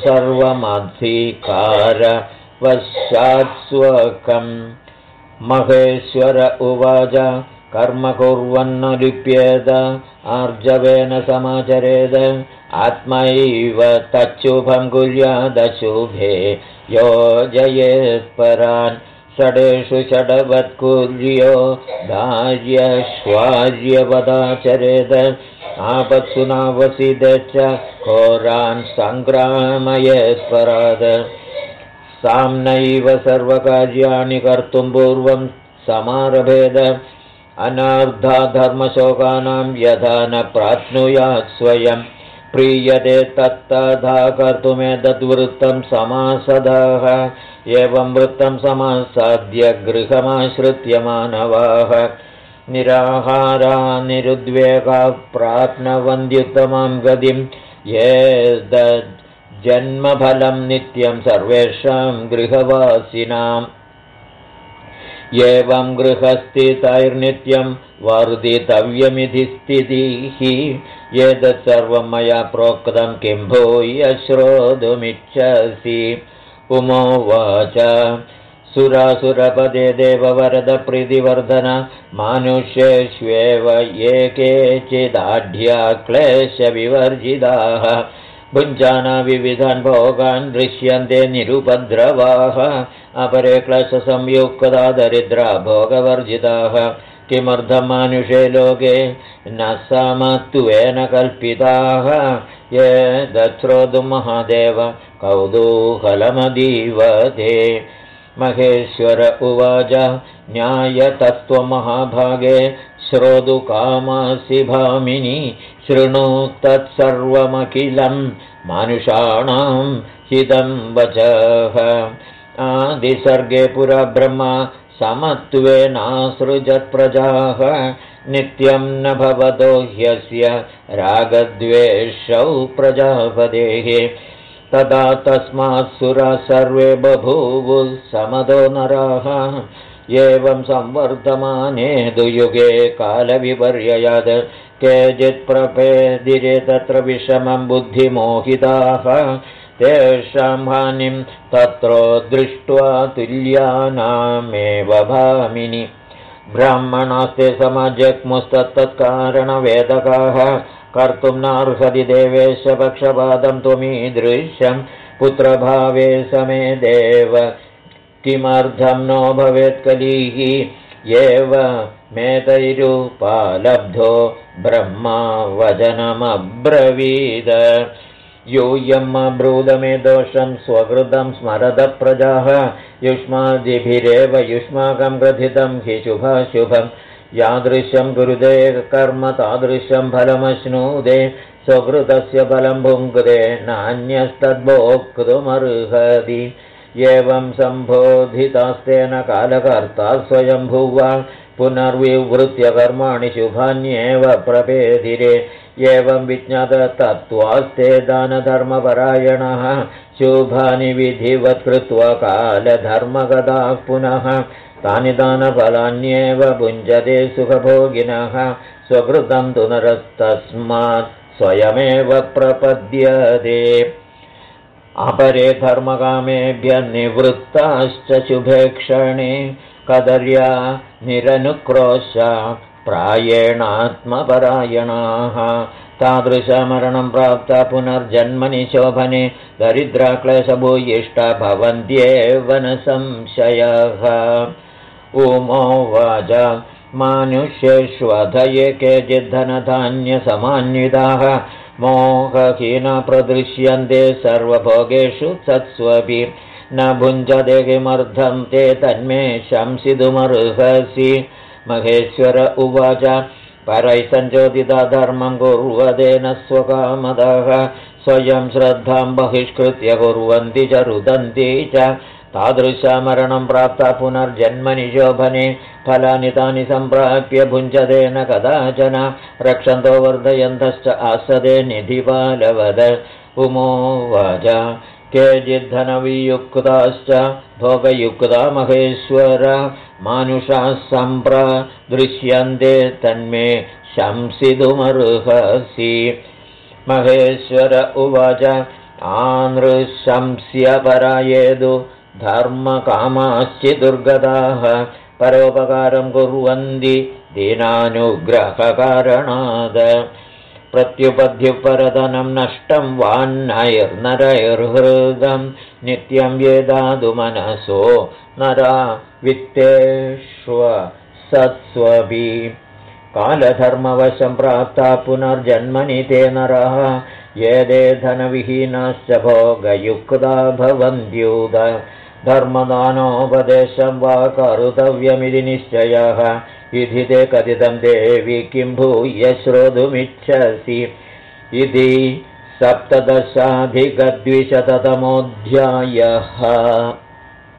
सर्वमधिकारवशात्स्वकम् महेश्वर उवाच कर्म कुर्वन्न लिप्येत आर्जवेन समाचरेद आत्मैव तच्छुभं कुर्यादशुभे योजयेत्परान् षडेषु षडवत्कुर्यो धार्यश्वार्यवदाचरेद आपत्सु नावसिद च घोरान् सङ्ग्रामयेत्पराद साम्नैव सर्वकार्याणि कर्तुं पूर्वं समारभेद अनर्धाधर्मशोकानां यथा न प्राप्नुयात् स्वयं प्रीयते तत्तथा कर्तुमेतद्वृत्तं समासदः एवं वृत्तं समासाद्य गृहमाश्रित्य मानवाः निराहारा निरुद्वेगा प्राप्नुवन्त्युत्तमां गतिं जन्मफलं नित्यं सर्वेषां गृहवासिनाम् एवं गृहस्थितैर्नित्यं वर्धितव्यमिति स्थितिः एतत् सर्वं मया प्रोक्तं किं भूय श्रोतुमिच्छसि उमोवाच सुरासुरपदे देववरदप्रीतिवर्धन मानुष्येष्वेव ये केचिदाढ्या क्लेशविवर्जिताः भुञ्जाना विविधान् भोगान् दृश्यन्ते निरुपद्रवाः अपरे क्लेशसंयुक्ता दरिद्रा भोगवर्जिताः किमर्थं मानुषे लोके न समत्वेन कल्पिताः ये दश्रोतुं महादेव कौतूहलमदीवते महेश्वर उवाच न्यायतत्त्वमहाभागे श्रोतुकामासि भामिनि शृणु तत्सर्वमखिलं मानुषाणां हितं वचः आदिसर्गे पुरा ब्रह्मा समत्वेनासृजत्प्रजाः नित्यं न भवतो ह्यस्य रागद्वेषौ प्रजापतेः तदा तस्मात् सुराः सर्वे बभूवुः समदो नराः एवं संवर्धमाने दुयुगे कालविपर्ययात् केचित् प्रपेदिरे तत्र विषमं बुद्धिमोहिताः तेषां हानिं तत्र दृष्ट्वा तुल्यानामेव भामिनि ब्राह्मणास्ते समजग्मुस्तत्तत्कारणवेदकाः कर्तुं नार्हति देवेश पक्षपातं त्वमीदृशं पुत्रभावे समे देव किमर्थं नो भवेत् कलिः एव मेतैरुपालब्धो ब्रह्मा वचनमब्रवीद यूयम् अब्रूदमे दोषं स्वकृतं स्मरद प्रजाः युष्मादिभिरेव युष्माकं ग्रथितं हि शुभाशुभं यादृशं गुरुदे कर्म तादृशं फलमश्नुदे स्वकृतस्य फलं भुङ्क्ते नान्यस्तद्भोक्तुमर्हति एवं सम्बोधितास्तेन कालकर्ता स्वयं भुवा पुनर्विवृत्य कर्माणि शुभान्येव प्रपेदिरे एवं विज्ञाततत्त्वास्ते दानधर्मपरायणः शुभानि विधिवत् कृत्वा कालधर्मगताः पुनः तानि दानफलान्येव भुञ्जते सुखभोगिनः स्वकृतं तु नरस्तस्मात् स्वयमेव प्रपद्यते अपरे धर्मकामेभ्यः निवृत्ताश्च शुभेक्षणे कदर्या निरनुक्रोशा प्रायेणात्मपरायणाः तादृशमरणं प्राप्ता पुनर्जन्मनि शोभने दरिद्राक्लेशभूयिष्टा भवन्त्येव न संशयः उमोवाच मानुष्येष्वधये केचिद्धनधान्यसमान्विताः मोहहीना प्रदृश्यन्ते सर्वभोगेषु सत्स्वपि न भुञ्जते किमर्थं ते तन्मे शंसितुमर्हसि महेश्वर उवाच परैः सञ्चोदिता धर्मं कुर्वदेन स्वकामदः स्वयं श्रद्धां बहिष्कृत्य कुर्वन्ति च रुदन्ति च तादृशमरणं प्राप्ता पुनर्जन्मनि शोभने फलानि तानि सम्प्राप्य भुञ्जतेन कदाचन रक्षन्तो वर्धयन्तश्च आसदे निधिपालवद उमोवाच केचिद्धनवियुक्ताश्च भोगयुक्ता महेश्वर मानुषाः सम्प्रदृश्यन्ते तन्मे शंसितुमर्हसि महेश्वर उवाच आनृशंस्य परायेदु धर्मकामाश्चिदुर्गताः परोपकारं कुर्वन्ति दीनानुग्रहकारणात् प्रत्युपद्युपरधनं नष्टं वान्नैर्नरैर्हृदं नित्यं येदादु मनसो नरा वित्तेष्व सत्स्वपि कालधर्मवशं प्राप्ता पुनर्जन्मनि ते नरः ये ते धनविहीनाश्च भोगयुक्ता भवन्त्युद धर्मदानोपदेशं वा कर्तव्यमिति निश्चयः इति ते कथितं देवि किं भूय श्रोतुमिच्छसि इति 17अधिकद्विशततमोऽध्यायः।